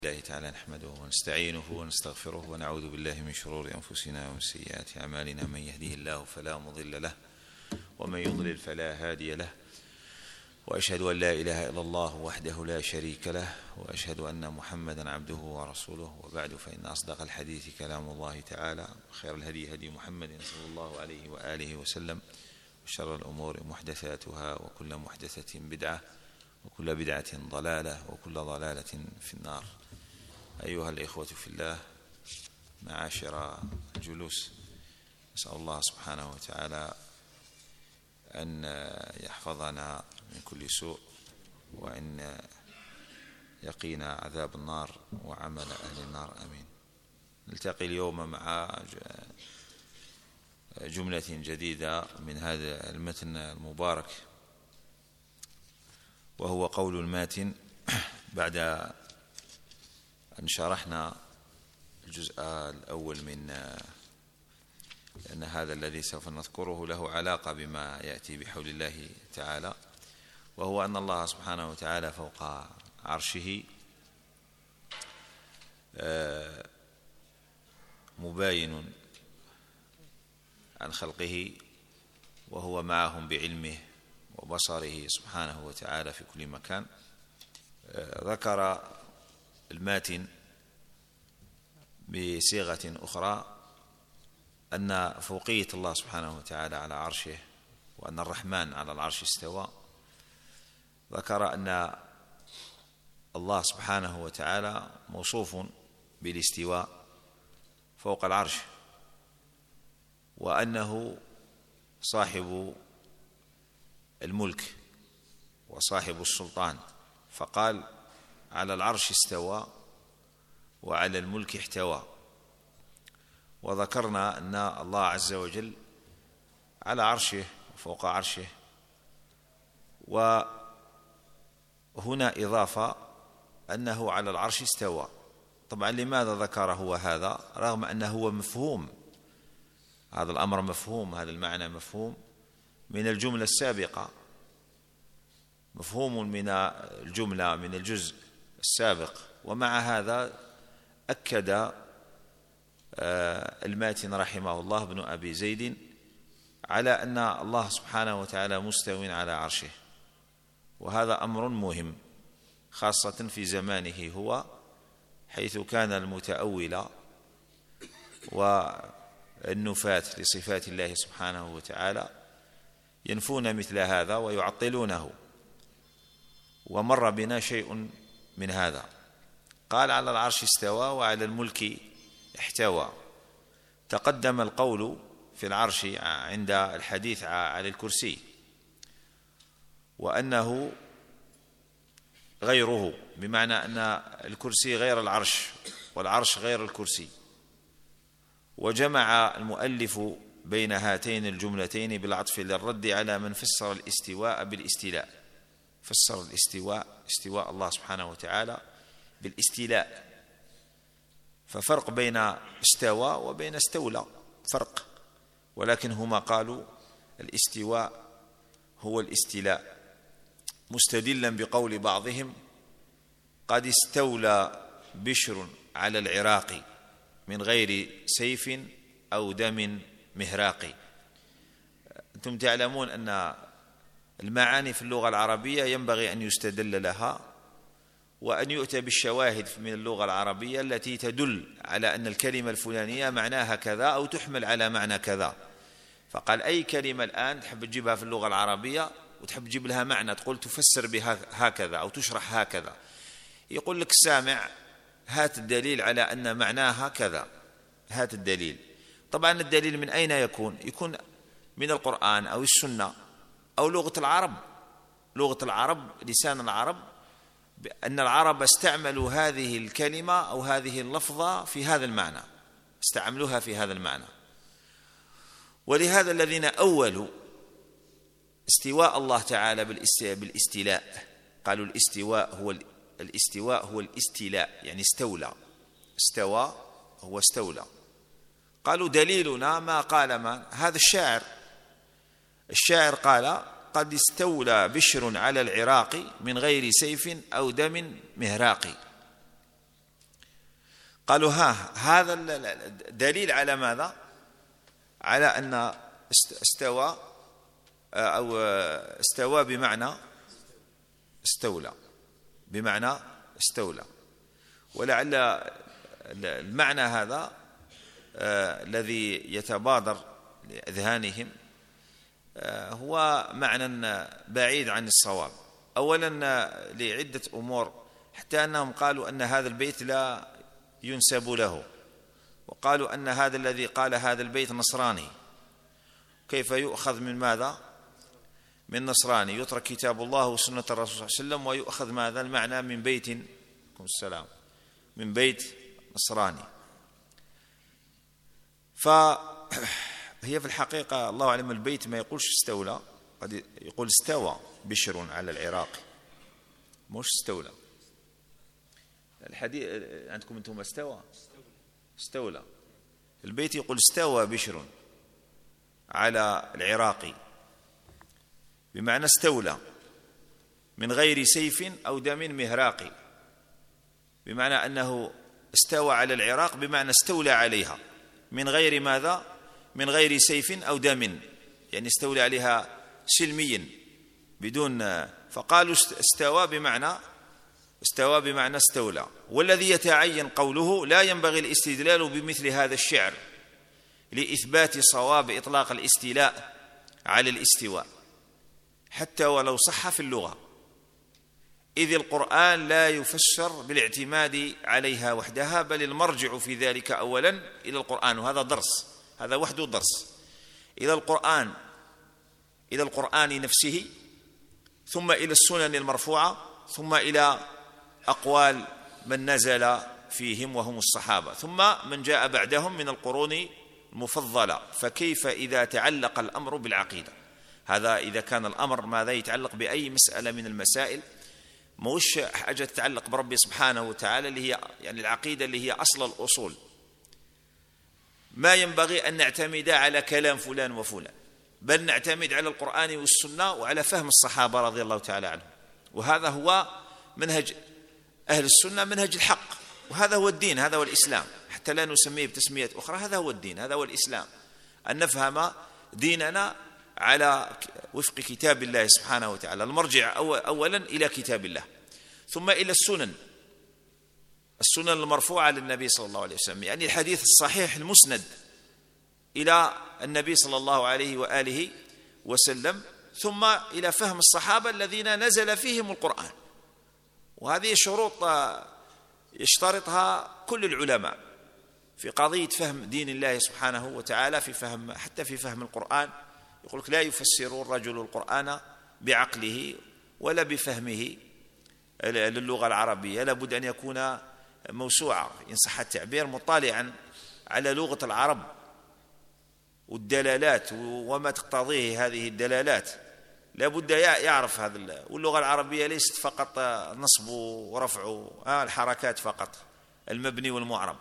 الله تعالى نحمده ونستعينه ونستغفره ونعوذ بالله من شرور أنفسنا ومن سيئات أعمالنا. من يهده الله فلا مضل له ومن يضلل فلا هادي له، وأشهد أن لا إله إلا الله وحده لا شريك له، وأشهد أن محمدا عبده ورسوله. وبعد، فإن أصدق الحديث كلام الله تعالى، وخير الهدي هدي محمد صلى الله عليه وآله وسلم، وشر الأمور محدثاتها، وكل محدثة بدعة، وكل بدعة ضلالة، وكل ضلالة في النار. أيها الإخوة في الله، معاشر الجلوس، نسأل الله سبحانه وتعالى أن يحفظنا من كل سوء، وأن يقينا عذاب النار وعمل أهل النار، آمين. نلتقي اليوم مع جملة جديدة من هذا المتن المبارك، وهو قول الماتن بعد أن شرحنا الجزء الأول لأن هذا الذي سوف نذكره له علاقة بما يأتي بحول الله تعالى، وهو أن الله سبحانه وتعالى فوق عرشه مباين عن خلقه، وهو معهم بعلمه وبصره سبحانه وتعالى في كل مكان. ذكر الماتن بصيغة أخرى أن فوقية الله سبحانه وتعالى على عرشه، وأن الرحمن على العرش استوى. ذكر أن الله سبحانه وتعالى موصوف بالاستواء فوق العرش، وأنه صاحب الملك وصاحب السلطان، فقال على العرش استوى وعلى الملك احتوى. وذكرنا أن الله عز وجل على عرشه وفوق عرشه، وهنا إضافة أنه على العرش استوى. طبعا لماذا ذكر هو هذا رغم أنه هو مفهوم؟ هذا الأمر مفهوم، هذا المعنى مفهوم من الجملة السابقة، مفهوم من الجملة من الجزء السابق. ومع هذا أكد الماتن رحمه الله بن أبي زيد على أن الله سبحانه وتعالى مستو على عرشه، وهذا أمر مهم خاصة في زمانه هو، حيث كان المتأولة والنفاة لصفات الله سبحانه وتعالى ينفون مثل هذا ويعطلونه، ومر بنا شيء من هذا. قال على العرش استوى وعلى الملك احتوى. تقدم القول في العرش عند الحديث عن الكرسي، وأنه غيره، بمعنى أن الكرسي غير العرش والعرش غير الكرسي. وجمع المؤلف بين هاتين الجملتين بالعطف للرد على من فسر الاستواء بالاستيلاء. فسر الاستواء، استواء الله سبحانه وتعالى، بالاستيلاء. ففرق بين استوى وبين استولى، فرق، ولكن هما قالوا الاستواء هو الاستيلاء، مستدلا بقول بعضهم قد استولى بشر على العراق من غير سيف أو دم مهراق. أنتم تعلمون أن المعاني في اللغة العربية ينبغي أن يستدل لها، وأن يؤتى بالشواهد من اللغة العربية التي تدل على أن الكلمة الفلانية معناها كذا أو تحمل على معنى كذا. فقال أي كلمة الآن تحب تجيبها في اللغة العربية وتحب تجيب لها معنى، تقول تفسر بها هكذا أو تشرح هكذا، يقول لك السامع هات الدليل على أن معناها كذا، هات الدليل. طبعا الدليل من أين يكون؟ يكون من القرآن أو السنة أو لغة العرب. لغة العرب، لسان العرب، أن العرب استعملوا هذه الكلمة أو هذه اللفظة في هذا المعنى، استعملوها في هذا المعنى. ولهذا الذين أولوا استواء الله تعالى بالاستيلاء قالوا الاستواء هو الاستيلاء، يعني استولى، استوى هو استولى. قالوا دليلنا ما قال هذا الشاعر قال قد استولى بشر على العراق من غير سيف أو دم مهراق. قالوا هذا دليل على ماذا؟ على أن استوى أو استوى بمعنى استولى، بمعنى استولى. ولعل المعنى هذا الذي يتبادر لأذهانهم هو معنى بعيد عن الصواب. أولا لعدة أمور، حتى أنهم قالوا أن هذا البيت لا ينسب له، وقالوا أن هذا الذي قال هذا البيت نصراني. كيف يؤخذ من ماذا؟ من نصراني، يترك كتاب الله وسنة الرسول صلى الله عليه وسلم ويؤخذ ماذا؟ المعنى من بيت السلام، من بيت نصراني. فهي في الحقيقة الله أعلم البيت ما يقولش استولى، قد يقول استوى بشر على العراق، مش استولى. الحديث عندكم أنتم استولى. البيت يقول استوى بشر على العراقي، بمعنى استولى من غير سيف أو دم مهراقي، بمعنى أنه استوى على العراق بمعنى استولى عليها من غير ماذا؟ من غير سيف أو دم، يعني استولى عليها سلميا بدون. فقالوا استوى بمعنى استولى. والذي يتعين قوله لا ينبغي الاستدلال بمثل هذا الشعر لإثبات صواب إطلاق الاستيلاء على الاستواء حتى ولو صح في اللغة، إذ القرآن لا يفسر بالاعتماد عليها وحدها، بل المرجع في ذلك أولا إلى القرآن. وهذا درس، هذا وحده درس، إلى القرآن نفسه، ثم إلى السنن المرفوعة، ثم إلى أقوال من نزل فيهم وهم الصحابة، ثم من جاء بعدهم من القرون المفضلة. فكيف إذا تعلق الأمر بالعقيدة؟ هذا إذا كان الأمر ماذا يتعلق بأي مسألة من المسائل، موش حاجة تتعلق بربي سبحانه وتعالى اللي هي يعني العقيدة اللي هي أصل الأصول، ما ينبغي أن نعتمد على كلام فلان وفلان، بل نعتمد على القرآن والسنة وعلى فهم الصحابة رضي الله تعالى عنهم. وهذا هو منهج أهل السنة، منهج الحق، وهذا هو الدين، هذا هو الإسلام، حتى لا نسميه بتسمية أخرى. هذا هو الدين، هذا هو الإسلام، أن نفهم ديننا على وفق كتاب الله سبحانه وتعالى. المرجع أولا إلى كتاب الله، ثم إلى السنن المرفوعة للنبي صلى الله عليه وسلم، يعني الحديث الصحيح المسند إلى النبي صلى الله عليه وآله وسلم، ثم إلى فهم الصحابة الذين نزل فيهم القرآن. وهذه شروط يشترطها كل العلماء في قضية فهم دين الله سبحانه وتعالى، في فهم حتى في فهم القرآن. يقول لك لا يفسر الرجل القرآن بعقله ولا بفهمه للغة العربية، لابد أن يكون موسوعة إن صح التعبير، مطالعا على لغة العرب والدلالات وما تقتضيه هذه الدلالات، لابد يعرف هذا. واللغة العربية ليست فقط نصب ورفع الحركات فقط، المبني والمعرب.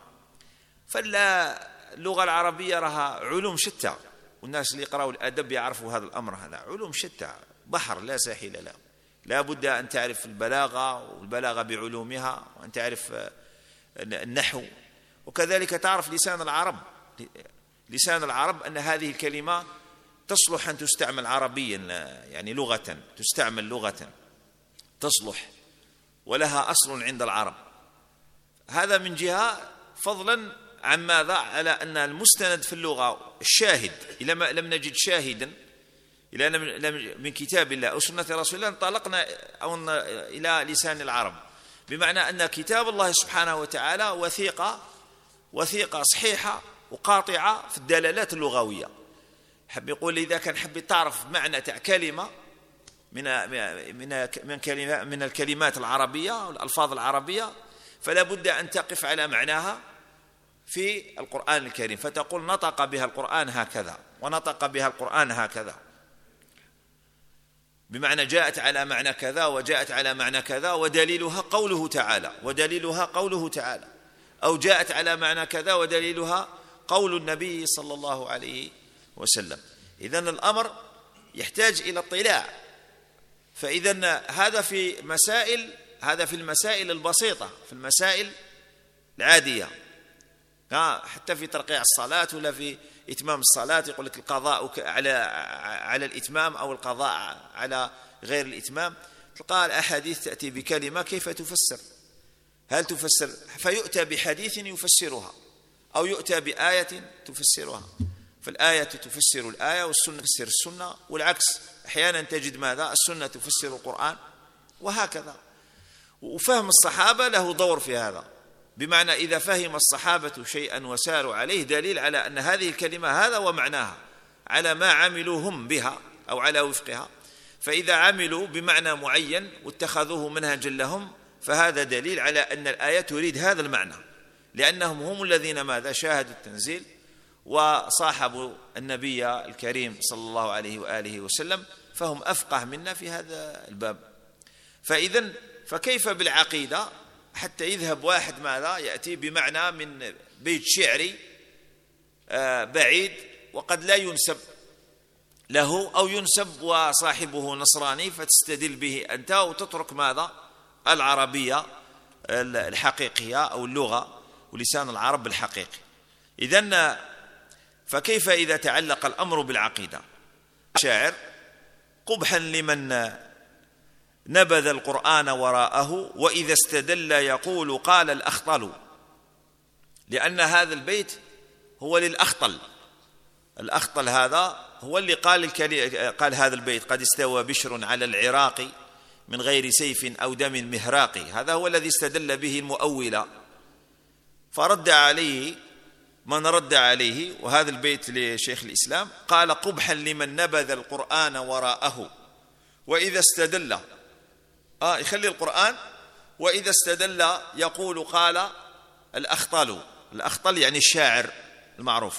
فاللغة العربية لها علوم شتى، والناس اللي يقرأوا الأدب يعرفوا هذا الأمر. هذا علوم شتى، بحر لا ساحل له. لا بد أن تعرف البلاغة، والبلاغة بعلومها، وأن تعرف النحو، وكذلك تعرف لسان العرب. لسان العرب أن هذه الكلمة تصلح أن تستعمل عربيا، يعني لغة، تستعمل لغة تصلح ولها أصل عند العرب. هذا من جهة، فضلا عن ماذا؟ على أن المستند في اللغة الشاهد، إذا ما لم نجد شاهدا من كتاب الله أو سنة رسول الله انطلقنا إلى لسان العرب، بمعنى أن كتاب الله سبحانه وتعالى وثيقة صحيحة وقاطعة في الدلالات اللغوية. حب يقول إذا كان حب تعرف معنى كلمة من الكلمات العربية والألفاظ العربية، فلا بد أن تقف على معناها في القرآن الكريم، فتقول نطق بها القرآن هكذا، ونطق بها القرآن هكذا، بمعنى جاءت على معنى كذا وجاءت على معنى كذا، ودليلها قوله تعالى، أو جاءت على معنى كذا ودليلها قول النبي صلى الله عليه وسلم. إذن الأمر يحتاج إلى اطلاع. فإذن هذا في المسائل البسيطة، في المسائل العادية. حتى في ترقيع الصلاة ولا في إتمام الصلاة يقول لك القضاء على الإتمام أو القضاء على غير الإتمام. تلقى الأحاديث تأتي بكلمة كيف تفسر، هل تفسر فيؤتى بحديث يفسرها أو يؤتى بآية تفسرها، فالآية تفسر الآية والسنة تفسر السنة، والعكس أحيانا تجد ماذا السنة تفسر القرآن، وهكذا. وفهم الصحابة له دور في هذا، بمعنى إذا فهم الصحابة شيئا وساروا عليه دليل على أن هذه الكلمة هذا ومعناها على ما عملوا هم بها أو على وفقها، فإذا عملوا بمعنى معين واتخذوه منهجا لهم فهذا دليل على أن الآية تريد هذا المعنى، لأنهم هم الذين ماذا شاهدوا التنزيل وصاحبوا النبي الكريم صلى الله عليه وآله وسلم، فهم أفقه منا في هذا الباب. فإذن فكيف بالعقيدة حتى يذهب واحد ماذا يأتي بمعنى من بيت شعري بعيد وقد لا ينسب له أو ينسب وصاحبه نصراني، فتستدل به أنت وتترك ماذا العربية الحقيقية أو اللغة ولسان العرب الحقيقي. إذن فكيف إذا تعلق الأمر بالعقيدة؟ شاعر قبحا لمن نبذ القرآن وراءه وإذا استدل يقول قال الأخطل، لأن هذا البيت هو للأخطل. الأخطل هذا هو اللي قال هذا البيت قد استوى بشر على العراق من غير سيف أو دم مهراق، هذا هو الذي استدل به المؤولة، فرد عليه من رد عليه. وهذا البيت لشيخ الإسلام قال قبحا لمن نبذ القرآن وراءه وإذا استدل يخلي القرآن وإذا استدل يقول قال الأخطل. الأخطل يعني الشاعر المعروف.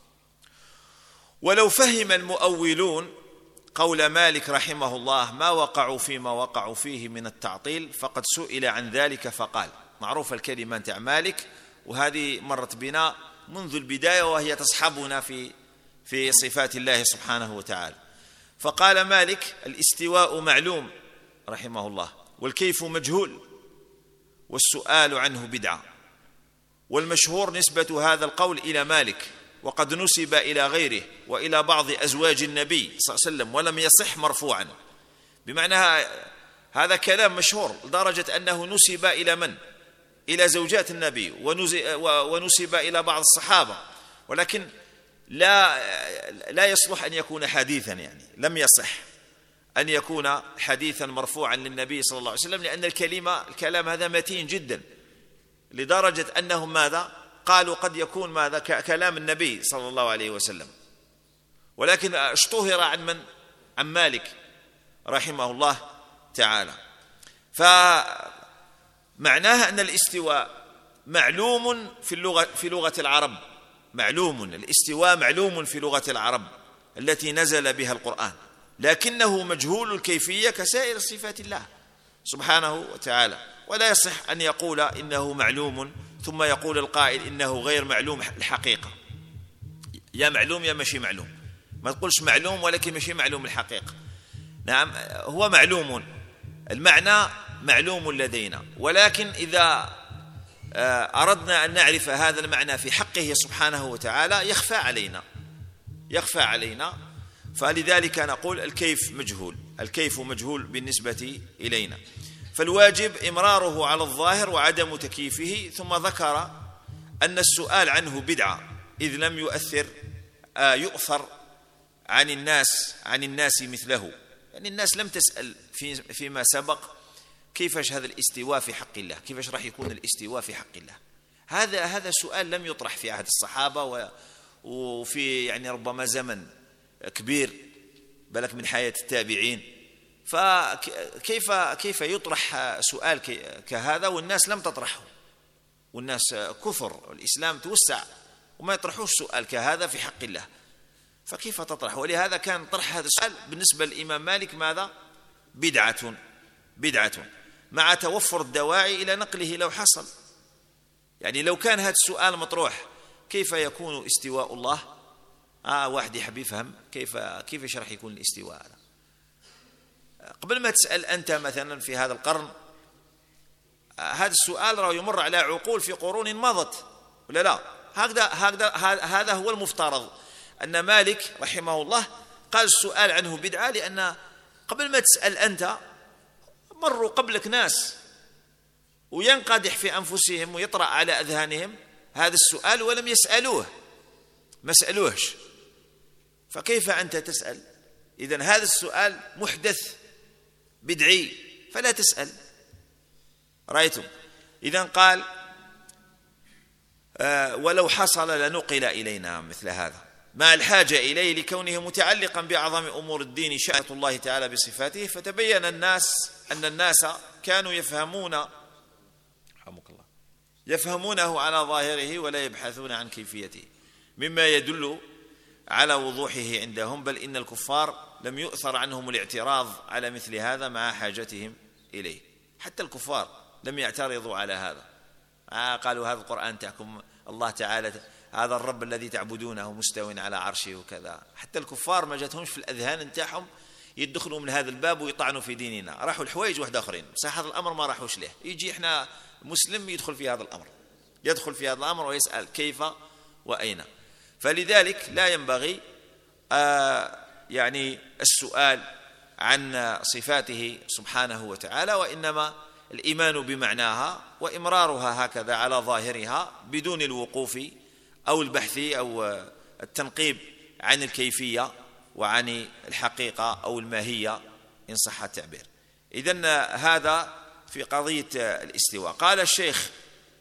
ولو فهم المؤولون قول مالك رحمه الله ما وقعوا فيما وقعوا فيه من التعطيل فقد سئل عن ذلك فقال. معروف الكلمة عن مالك، وهذه مرت بنا منذ البداية وهي تصحبنا في صفات الله سبحانه وتعالى. فقال مالك الاستواء معلوم رحمه الله، والكيف مجهول، والسؤال عنه بدعة. والمشهور نسبة هذا القول إلى مالك، وقد نسب إلى غيره وإلى بعض أزواج النبي صلى الله عليه وسلم ولم يصح مرفوعا. بمعنى هذا كلام مشهور لدرجة أنه نسب إلى من؟ إلى زوجات النبي، ونسب إلى بعض الصحابة، ولكن لا يصلح أن يكون حديثا، يعني لم يصح أن يكون حديثا مرفوعا للنبي صلى الله عليه وسلم، لأن الكلام هذا متين جدا لدرجة أنهم ماذا؟ قالوا قد يكون ماذا كلام النبي صلى الله عليه وسلم، ولكن اشتهر عن من؟ عن مالك رحمه الله تعالى. فمعناها أن الاستواء معلوم في لغة العرب، معلوم الاستواء معلوم في لغة العرب التي نزل بها القرآن، لكنه مجهول الكيفية كسائر صفات الله سبحانه وتعالى. ولا يصح أن يقول إنه معلوم ثم يقول القائل إنه غير معلوم الحقيقة، يا معلوم يا مشي معلوم، ما تقولش معلوم ولكن مشي معلوم الحقيقة. نعم هو معلوم، المعنى معلوم لدينا، ولكن إذا أردنا أن نعرف هذا المعنى في حقه سبحانه وتعالى يخفى علينا، فلذلك نقول الكيف مجهول، الكيف مجهول بالنسبة إلينا، فالواجب إمراره على الظاهر وعدم تكييفه. ثم ذكر أن السؤال عنه بدعة إذ لم يؤثر عن الناس مثله، يعني الناس لم تسأل فيما سبق كيفاش هذا الاستواء في حق الله، كيفاش راح يكون الاستواء في حق الله. هذا سؤال لم يطرح في عهد الصحابة وفي يعني ربما زمن كبير بالك من حياة التابعين، فكيف يطرح سؤال كهذا والناس لم تطرحه، والناس كثر، الإسلام توسع وما يطرحوش سؤال كهذا في حق الله، فكيف تطرح؟ ولهذا كان طرح هذا السؤال بالنسبة للإمام مالك ماذا؟ بدعة مع توفر الدواعي إلى نقله لو حصل. يعني لو كان هذا السؤال مطروح كيف يكون استواء الله، واحد يحب يفهم كيف راح يكون الاستواء هذا. قبل ما تسأل أنت مثلا في هذا القرن، هذا السؤال راه يمر على عقول في قرون مضت ولا لا؟ هذا هو المفترض، أن مالك رحمه الله قال السؤال عنه بدعة، لأن قبل ما تسأل أنت مروا قبلك ناس وينقدح في أنفسهم ويطرأ على أذهانهم هذا السؤال ولم يسألوه، ما سألوهش، فكيف أنت تسأل؟ إذن هذا السؤال محدث بدعي فلا تسأل. رأيتم؟ إذن قال ولو حصل لنقل إلينا مثل هذا مع الحاجة إليه لكونه متعلقا بأعظم أمور الدين شأن الله تعالى بصفاته، فتبين أن الناس كانوا يفهمونه على ظاهره ولا يبحثون عن كيفيته، مما يدل على وضوحه عندهم، بل إن الكفار لم يؤثر عنهم الاعتراض على مثل هذا مع حاجتهم إليه. حتى الكفار لم يعترضوا على هذا، قالوا هذا القرآن تحكم الله تعالى، هذا الرب الذي تعبدونه مستوٍ على عرشه وكذا. حتى الكفار ما جاتهمش في الأذهان نتاعهم يدخلوا من هذا الباب ويطعنوا في ديننا، راحوا الحوايج واحد آخرين، بصح هذا الأمر ما راحوش له. يجي إحنا مسلم يدخل في هذا الأمر ويسأل كيف وأين. فلذلك لا ينبغي يعني السؤال عن صفاته سبحانه وتعالى، وإنما الإيمان بمعناها وإمرارها هكذا على ظاهرها بدون الوقوف أو البحث أو التنقيب عن الكيفية وعن الحقيقة أو الماهية إن صح التعبير. إذن هذا في قضية الاستواء. قال الشيخ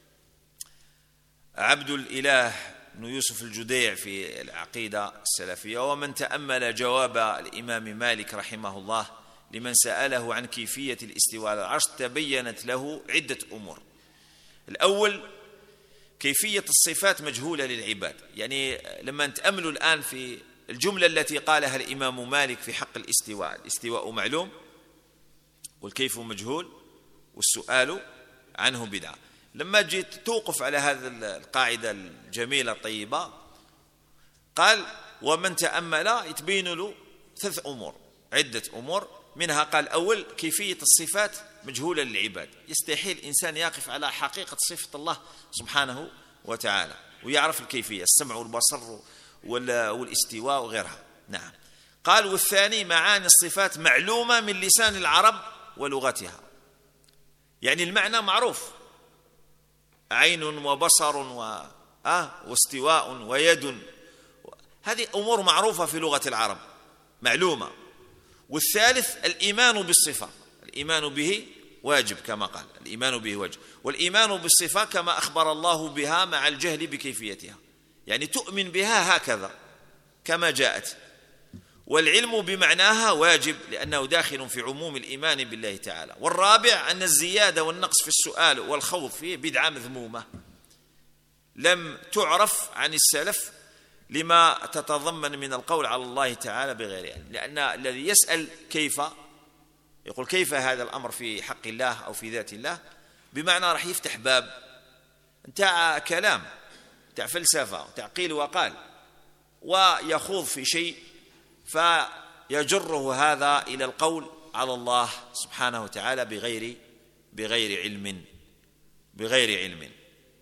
عبد الإله بن يوسف الجديع في العقيدة السلفية: ومن تأمل جواب الإمام مالك رحمه الله لمن سأله عن كيفية الاستواء على العرش تبينت له عدة أمور. الأول كيفية الصفات مجهولة للعباد، يعني لما نتأملوا الآن في الجملة التي قالها الإمام مالك في حق الاستواء معلوم والكيف مجهول والسؤال عنه بدعة، لما جيت توقف على هذه القاعدة الجميلة الطيبة قال ومن تأمل يتبين له عدة أمور، منها قال أول كيفية الصفات مجهولة للعباد، يستحيل إنسان يقف على حقيقة صفة الله سبحانه وتعالى ويعرف الكيفية، السمع والبصر والاستواء وغيرها. نعم. قال والثاني معاني الصفات معلومة من لسان العرب ولغتها، يعني المعنى معروف، عين وبصر واستواء ويد، هذه أمور معروفة في لغة العرب معلومة. والثالث الإيمان بالصفة، الإيمان به واجب كما قال، الإيمان به واجب، والإيمان بالصفة كما أخبر الله بها مع الجهل بكيفيتها، يعني تؤمن بها هكذا كما جاءت. والعلم بمعناها واجب لأنه داخل في عموم الإيمان بالله تعالى. والرابع أن الزيادة والنقص في السؤال والخوض فيه بدعة مذمومة لم تعرف عن السلف لما تتضمن من القول على الله تعالى بغير علم، لأن الذي يسأل كيف يقول كيف هذا الأمر في حق الله أو في ذات الله، بمعنى راح يفتح باب نتاع كلام، نتاع فلسفة، نتاع قيل وقال، ويخوض في شيء فيجره هذا إلى القول على الله سبحانه وتعالى بغير علم.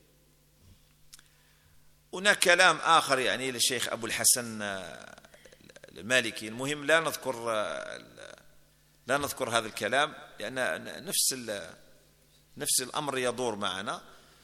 هناك كلام آخر يعني للشيخ أبو الحسن المالكي، المهم لا نذكر هذا الكلام لأن نفس الأمر يدور معنا.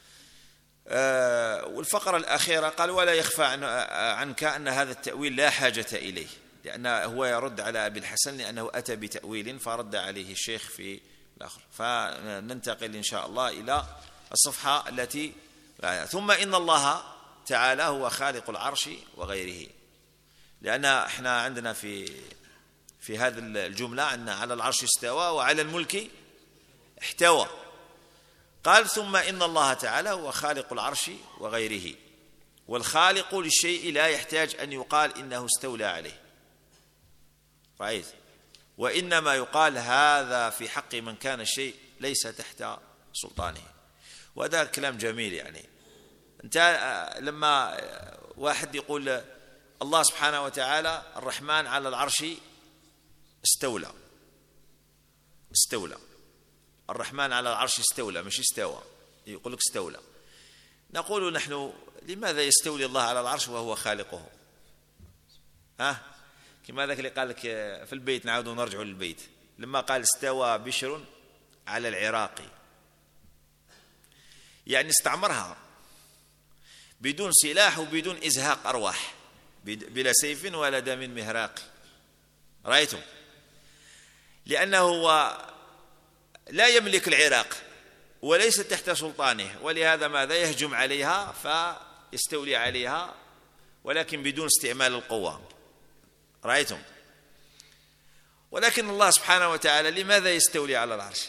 والفقرة الأخيرة قال ولا يخفى عنك أن هذا التأويل لا حاجة إليه، لأنه هو يرد على أبي الحسن لأنه أتى بتأويل فرد عليه الشيخ في الآخر. فننتقل إن شاء الله إلى الصفحة التي ثم إن الله تعالى هو خالق العرش وغيره، لأن احنا عندنا في هذه الجملة أن على العرش استوى وعلى الملك احتوى. قال ثم إن الله تعالى هو خالق العرش وغيره، والخالق للشيء لا يحتاج أن يقال إنه استولى عليه، رأيت، وإنما يقال هذا في حق من كان الشيء ليس تحت سلطانه. وهذا كلام جميل، يعني أنت لما واحد يقول الله سبحانه وتعالى الرحمن على العرش استولى، الرحمن على العرش استولى مش استوى، يقول لك استولى. نقول نحن لماذا يستولي الله على العرش وهو خالقه؟ كما ذاك اللي قال لك في البيت، نعود ونرجع للبيت، لما قال استوى بشر على العراق، يعني استعمرها بدون سلاح وبدون إزهاق أرواح، بلا سيف ولا دم مهراق. رأيتم؟ لأنه هو لا يملك العراق وليس تحت سلطانه، ولهذا ماذا؟ يهجم عليها فيستولي عليها، ولكن بدون استعمال القوة. رأيتم؟ ولكن الله سبحانه وتعالى لماذا يستولي على العرش؟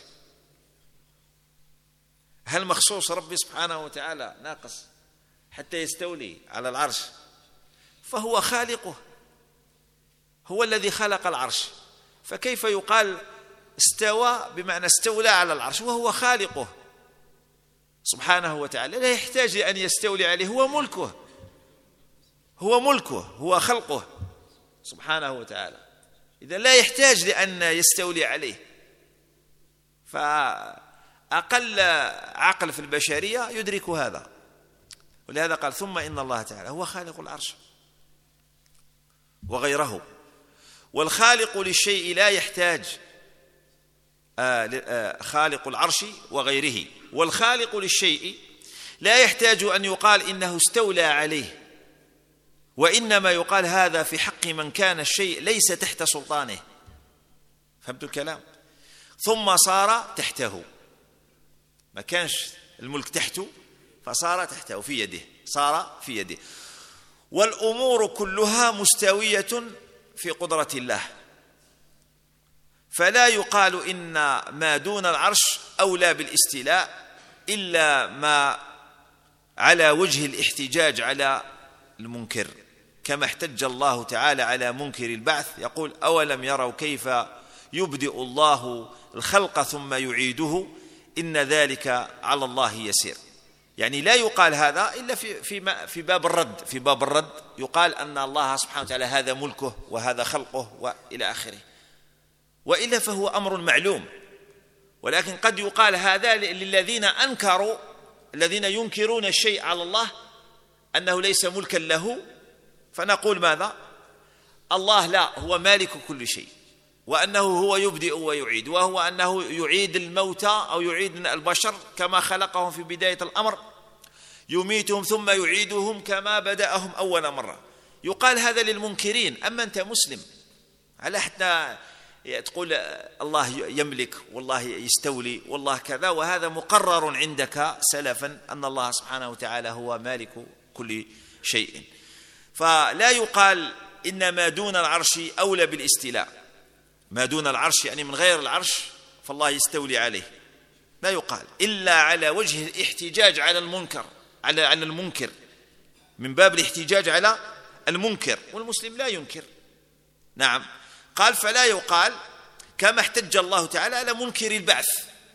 هل مخصوص ربي سبحانه وتعالى ناقص حتى يستولي على العرش؟ فهو خالقه، هو الذي خلق العرش، فكيف يقال استوى بمعنى استولى على العرش وهو خالقه سبحانه وتعالى؟ لا يحتاج أن يستولي عليه، هو ملكه، هو خلقه سبحانه وتعالى، إذا لا يحتاج لأن يستولي عليه. فأقل عقل في البشرية يدرك هذا، ولهذا قال ثم إن الله تعالى هو خالق العرش وغيره. والخالق للشيء لا يحتاج، خالق العرش وغيره، والخالق للشيء لا يحتاج أن يقال إنه استولى عليه، وإنما يقال هذا في حق من كان الشيء ليس تحت سلطانه. فهمت الكلام؟ ثم صار تحته، ما كانش الملك تحته فصار تحته، في يده، صار في يده. والأمور كلها مستوية في قدرة الله، فلا يقال إن ما دون العرش أولى بالاستيلاء إلا ما على وجه الاحتجاج على المنكر، كما احتج الله تعالى على منكر البعث، يقول أولم يروا كيف يبدئ الله الخلق ثم يعيده إن ذلك على الله يسير. يعني لا يقال هذا إلا في باب الرد، في باب الرد يقال أن الله سبحانه وتعالى هذا ملكه وهذا خلقه وإلى آخره، وإلا فهو أمر معلوم. ولكن قد يقال هذا للذين أنكروا، الذين ينكرون الشيء على الله أنه ليس ملكا له، فنقول ماذا؟ الله لا، هو مالك كل شيء، وأنه هو يبدئ ويعيد، وهو أنه يعيد الموتى أو يعيد البشر كما خلقهم في بداية الأمر، يميتهم ثم يعيدهم كما بدأهم أول مرة. يقال هذا للمنكرين. أما أنت مسلم على حتى تقول الله يملك والله يستولي والله كذا، وهذا مقرر عندك سلفا أن الله سبحانه وتعالى هو مالك كل شيء. فلا يقال إن ما دون العرش أولى بالاستيلاء، ما دون العرش يعني من غير العرش فالله يستولي عليه، لا يقال إلا على وجه الاحتجاج على المنكر، على المنكر، من باب الاحتجاج على المنكر، والمسلم لا ينكر. نعم، قال فلا يقال كما احتج الله تعالى على منكر البعث،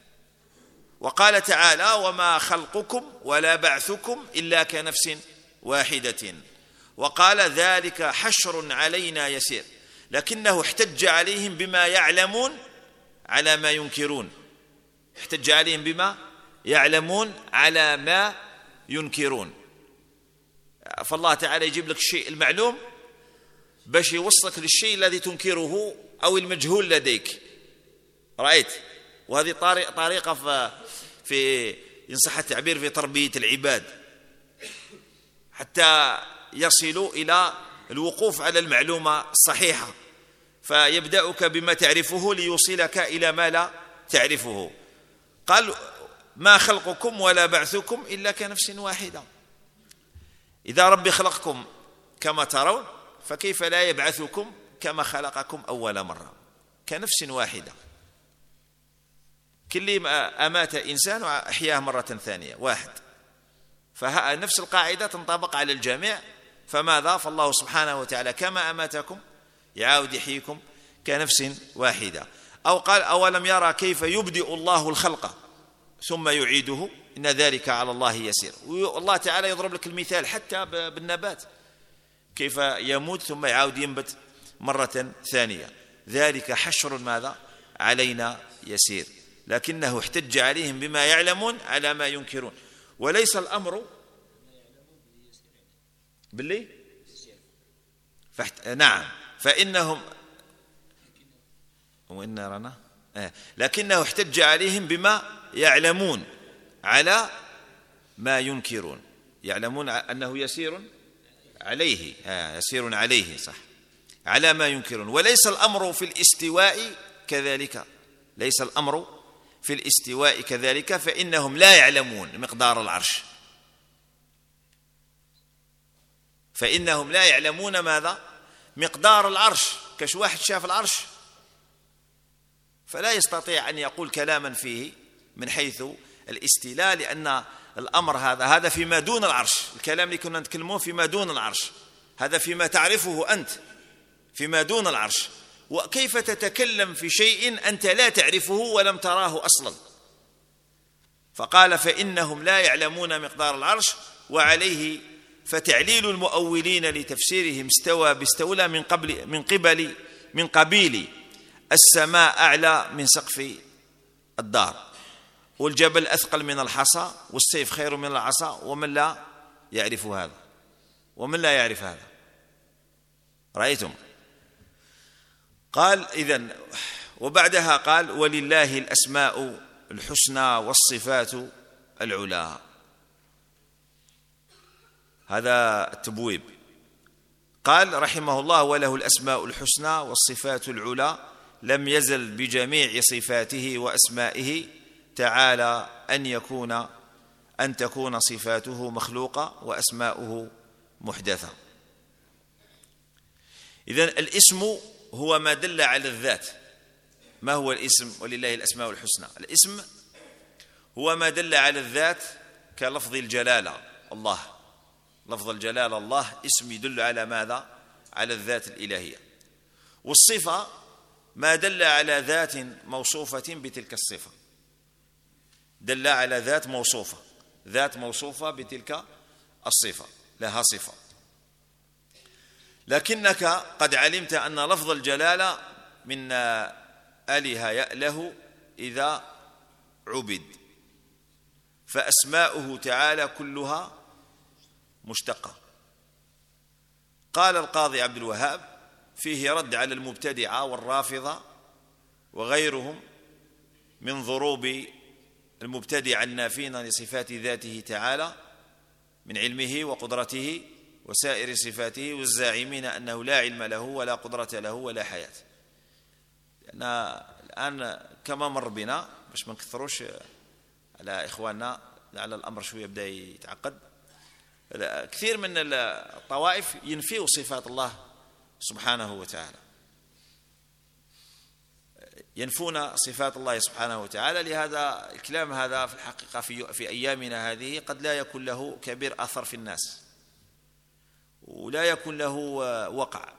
وقال تعالى وما خلقكم ولا بعثكم إلا كنفس واحدة، وقال ذلك حشر علينا يسير، لكنه احتج عليهم بما يعلمون على ما ينكرون، احتج عليهم بما يعلمون على ما ينكرون. فالله تعالى يجيب لك الشيء المعلوم باش يوصلك للشيء الذي تنكره أو المجهول لديك. رأيت؟ وهذه طريقة في إن صح التعبير في تربية العباد حتى يصلوا إلى الوقوف على المعلومة الصحيحة، فيبدأك بما تعرفه ليوصلك إلى ما لا تعرفه. قال ما خلقكم ولا بعثكم إلا كنفس واحدة. إذا ربي خلقكم كما ترون فكيف لا يبعثكم كما خلقكم أول مرة؟ كنفس واحدة، كل ما أمات إنسان وأحياه مرة ثانية واحد، فنفس القاعدة تنطبق على الجميع. فماذا؟ فالله سبحانه وتعالى كما أماتكم يعاود يحييكم كنفس واحدة. أو قال أولم يرى كيف يبدئ الله الخلق ثم يعيده إن ذلك على الله يسير. والله تعالى يضرب لك المثال حتى بالنبات، كيف يموت ثم يعاود ينبت مرة ثانية. ذلك حشر ماذا؟ علينا يسير، لكنه احتج عليهم بما يعلمون على ما ينكرون. وليس الأمر باللي نعم، فإنهم وإن رنا لكنه احتج عليهم بما يعلمون على ما ينكرون، يعلمون أنه يسير عليه، يسير عليه صح، على ما ينكرون. وليس الأمر في الاستواء كذلك، ليس الأمر في الاستواء كذلك، فإنهم لا يعلمون مقدار العرش، فإنهم لا يعلمون ماذا؟ مقدار العرش. كش واحد شاف العرش فلا يستطيع أن يقول كلاما فيه من حيث الاستيلاء، لأن الأمر هذا فيما دون العرش. الكلام اللي كنا نتكلمون فيما دون العرش، هذا فيما تعرفه أنت فيما دون العرش. وكيف تتكلم في شيء أنت لا تعرفه ولم تراه أصلا؟ فقال فإنهم لا يعلمون مقدار العرش. وعليه فتعليل المؤولين لتفسيرهم استوى باستولى من قبيل السماء أعلى من سقف الدار، والجبل أثقل من الحصى، والسيف خير من العصا، ومن لا يعرف هذا، ومن لا يعرف هذا. رأيتم؟ قال إذن، وبعدها قال ولله الأسماء الحسنى والصفات العلى. هذا التبويب. قال رحمه الله وله الأسماء الحسنى والصفات العلى، لم يزل بجميع صفاته وأسمائه تعالى أن تكون صفاته مخلوقة وأسماؤه محدثة. إذن الاسم هو ما دل على الذات. ما هو الاسم؟ ولله الأسماء الحسنى. الاسم هو ما دل على الذات كلفظ الجلالة الله، لفظ الجلالة الله اسم يدل على ماذا؟ على الذات الإلهية. والصفة ما دل على ذات موصوفة بتلك الصفة، دل على ذات موصوفة بتلك الصفة، لها صفة. لكنك قد علمت أن لفظ الجلالة من أله يأله إذا عبد، فأسماؤه تعالى كلها مشتقة. قال القاضي عبد الوهاب فيه رد على المبتدعة والرافضة وغيرهم من ضروب المبتدع النافين لصفات ذاته تعالى من علمه وقدرته وسائر صفاته، والزاعمين أنه لا علم له ولا قدرة له ولا حياة. لأن الآن كما مر بنا باش ما نكثروش على إخواننا، على الأمر شوية بدأ يتعقد، كثير من الطوائف ينفيوا صفات الله سبحانه وتعالى، ينفون صفات الله سبحانه وتعالى. لهذا الكلام هذا في الحقيقة في أيامنا هذه قد لا يكون له كبير أثر في الناس، ولا يكون له وقع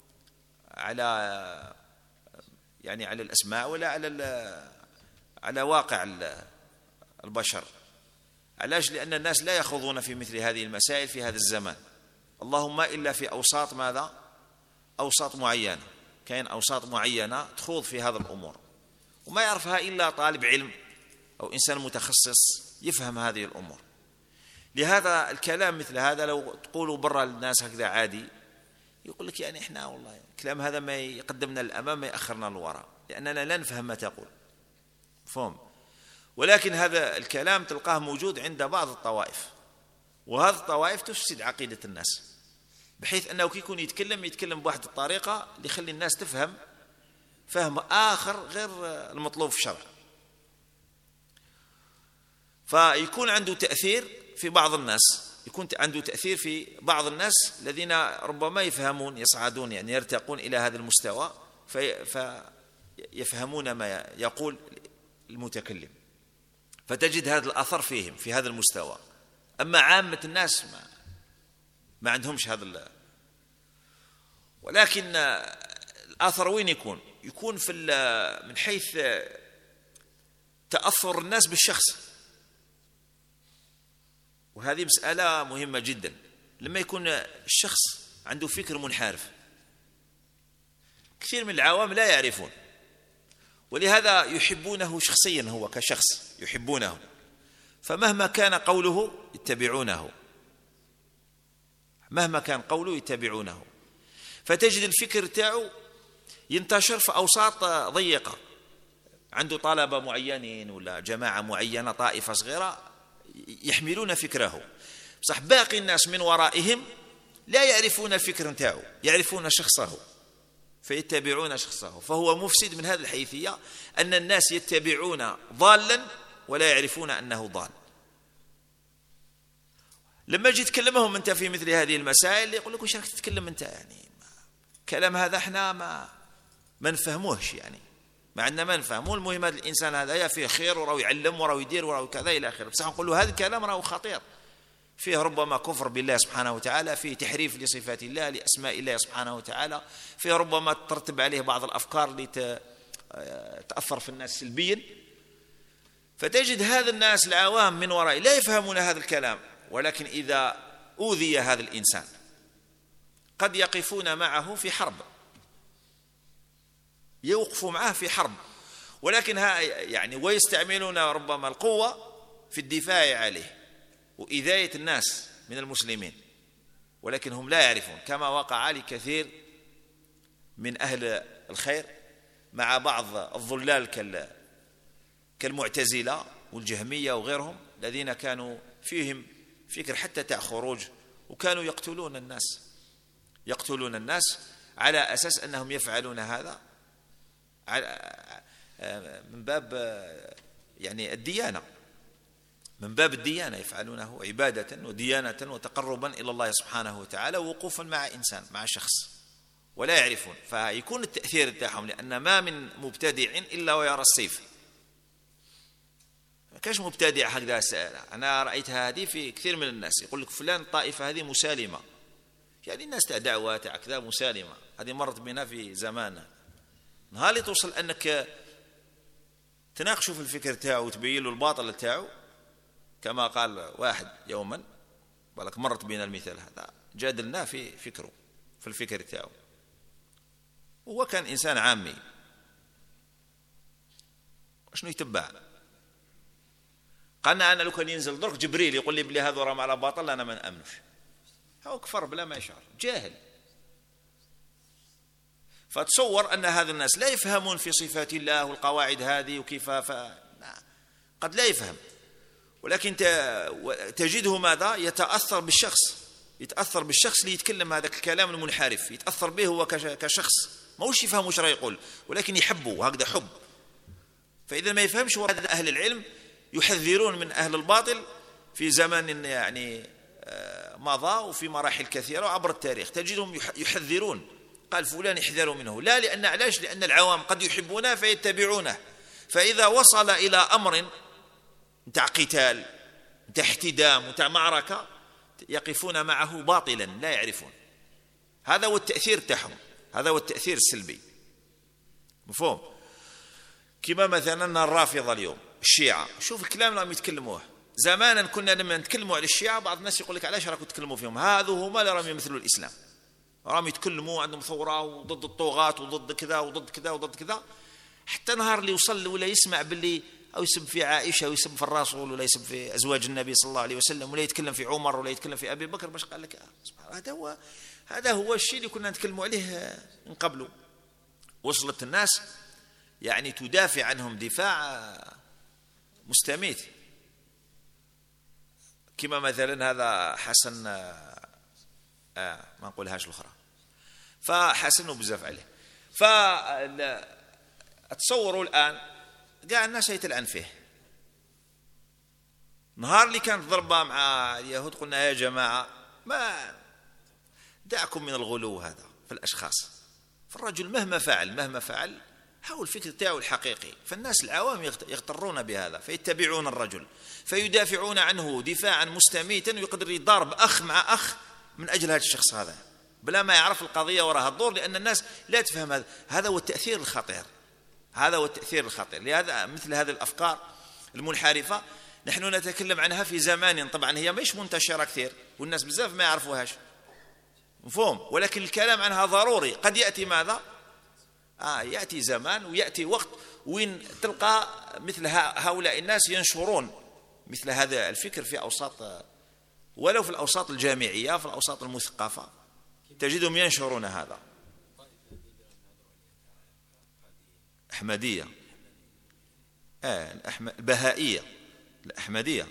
على الأسماء ولا على واقع البشر. علاش؟ لأن الناس لا يخوضون في مثل هذه المسائل في هذا الزمان، اللهم إلا في أوساط ماذا؟ أوساط معينة. كاين أوساط معينة تخوض في هذا الأمور وما يعرفها إلا طالب علم أو إنسان متخصص يفهم هذه الأمور. لهذا الكلام مثل هذا لو تقولوا برا للناس هكذا عادي يقول لك يعني إحنا والله الكلام هذا ما يقدمنا للأمام ما يأخرنا للوراء، لأننا لا نفهم ما تقول، فهم. ولكن هذا الكلام تلقاه موجود عند بعض الطوائف، وهذه الطوائف تفسد عقيدة الناس، بحيث أنه كي يكون يتكلم بواحد الطريقة اللي يخلي الناس تفهم فهم آخر غير المطلوب في الشرع، فيكون عنده تأثير في بعض الناس، يكون عنده تأثير في بعض الناس الذين ربما يفهمون يصعدون يعني يرتقون إلى هذا المستوى فيفهمون ما يقول المتكلم، فتجد هذا الأثر فيهم في هذا المستوى. أما عامة الناس ما عندهمش هذا ولكن الأثر وين يكون في من حيث تأثر الناس بالشخص، وهذه مسألة مهمة جدا. لما يكون الشخص عنده فكر منحرف كثير من العوام لا يعرفون، ولهذا يحبونه شخصيا، هو كشخص يحبونه، فمهما كان قوله يتبعونه. مهما كان قوله يتبعونه. فتجد الفكر تاعه ينتشر في أوساط ضيقة، عنده طلبة معينين ولا جماعة معينة، طائفة صغيرة يحملون فكره، صح باقي الناس من ورائهم لا يعرفون الفكر نتاعو، يعرفون شخصه فيتبعون شخصه. فهو مفسد من هذه الحيثية، أن الناس يتبعون ضالا ولا يعرفون أنه ضال. لما جيت تكلمهم أنت في مثل هذه المسائل يقول لك وش راك تتكلم أنت، يعني كلام هذا احنا ما نفهموهش، يعني ما عندنا ما نفهمه. المهم هذا الإنسان هذا يا فيه خير وراه يعلم وراه يدير وراه كذا إلى آخره، بس نقول له هذا الكلام راه خطير، فيه ربما كفر بالله سبحانه وتعالى، فيه تحريف لصفات الله لأسماء الله سبحانه وتعالى، فيه ربما ترتب عليه بعض الأفكار اللي تأثر في الناس سلبيا. فتجد هذا الناس العوام من ورائه لا يفهمون هذا الكلام، ولكن إذا أوذي هذا الإنسان قد يقفون معه في حرب، يوقفوا معه في حرب، ولكن يعني ويستعملون ربما القوة في الدفاع عليه وإذاية الناس من المسلمين، ولكن هم لا يعرفون، كما وقع لكثير من أهل الخير مع بعض الضلال كالمعتزلة والجهمية وغيرهم، الذين كانوا فيهم فكر حتى تاع خروج، وكانوا يقتلون الناس على أساس أنهم يفعلون هذا من باب يعني الديانة، من باب الديانة، يفعلونه عبادة وديانة وتقربا إلى الله سبحانه وتعالى، ووقوفا مع إنسان مع شخص، ولا يعرفون. فيكون التأثير تاعهم، لأن ما من مبتدع إلا ويرى السيف. كاش مبتدع هكذا، أنا رأيت هذه في كثير من الناس، يقول لك فلان الطائفة هذه مسالمة، يعني الناس تاع دعوة تاع كذا مسالمة، هذه مرت بنا في زماننا. نهار اللي توصل أنك تناقشوا في الفكر تاعو وتبين له الباطل تاعو، كما قال واحد يوما، بالك مرت بنا المثال هذا، جادلناه في فكره في الفكر تاعو، وهو كان إنسان عامي، شنو يتبع؟ قالنا أنا لو كان ينزل درك جبريل يقول لي بلي هذا راه على باطل أنا ما نأمنوش، هو كفر بلا ما يشعر، جاهل. فتصور أن هذا الناس لا يفهمون في صفات الله والقواعد هذه وكيف قد لا يفهم، ولكن تجده ماذا؟ يتأثر بالشخص اللي يتكلم هذا الكلام المنحرف، يتأثر به هو كشخص، ما وش يفهم وش راه يقول، ولكن يحبه هكذا حب. فإذا ما يفهمش، أهل العلم يحذرون من أهل الباطل في زمن يعني مضى وفي مراحل كثيرة وعبر التاريخ، تجدهم يحذرون، قال فلان احذروا منه، لا لأن علاش؟ لأن العوام قد يحبونه فيتبعونه، فإذا وصل إلى أمر متاع قتال متاع احتدام متاع معركة يقفون معه باطلا لا يعرفون. هذا هو التأثير تاعهم، هذا هو التأثير السلبي، مفهوم؟ كما مثلا الرافضة اليوم، الشيعة، شوف الكلام اللي يتكلموه. زمانا كنا لما نتكلموا على الشيعة بعض الناس يقول لك علاش راكم تتكلموا فيهم، هذو هما اللي راهم يمثلوا الإسلام، راهم يتكلموا عندهم ثورة وضد الطغاة وضد كذا وضد كذا وضد كذا، حتى نهار اللي يوصل ولا يسمع باللي أو يسب في عائشة ويسب في الرسول ولا يسب في أزواج النبي صلى الله عليه وسلم ولا يتكلم في عمر ولا يتكلم في أبي بكر، باش قال لك هذا هو الشيء اللي كنا نتكلموا عليه من قبله. وصلت الناس يعني تدافع عنهم دفاع مستميت، كما مثلا هذا حسن ما نقولهاش الأخرى، فحسن بزاف عليه. فتصوروا الآن قاع الناس يتلعن فيه. نهار اللي كانت ضربة مع اليهود قلنا يا جماعة ما دعكم من الغلو هذا في الأشخاص، فالرجل مهما فعل هو الفكر تاعه الحقيقي، فالناس العوام يغترون بهذا فيتبعون الرجل فيدافعون عنه دفاعا مستميتا، ويقدر يضارب أخ مع أخ من أجل هذا الشخص هذا بلا ما يعرف القضية وراها الدور، لأن الناس لا تفهم هذا. هذا هو التأثير الخطير، هذا هو التأثير الخطير. لهذا مثل هذه الأفكار المنحرفة نحن نتكلم عنها في زمان طبعا هي مش منتشرة كثير والناس بزاف ما يعرفوهاش، مفهوم؟ ولكن الكلام عنها ضروري. قد يأتي ماذا؟ يأتي زمان ويأتي وقت وين تلقى مثل هؤلاء الناس ينشرون مثل هذا الفكر في أوساط ولو في الأوساط الجامعية، في الأوساط المثقفة تجدهم ينشرون هذا. أحمدية، البهائية، الأحمدية،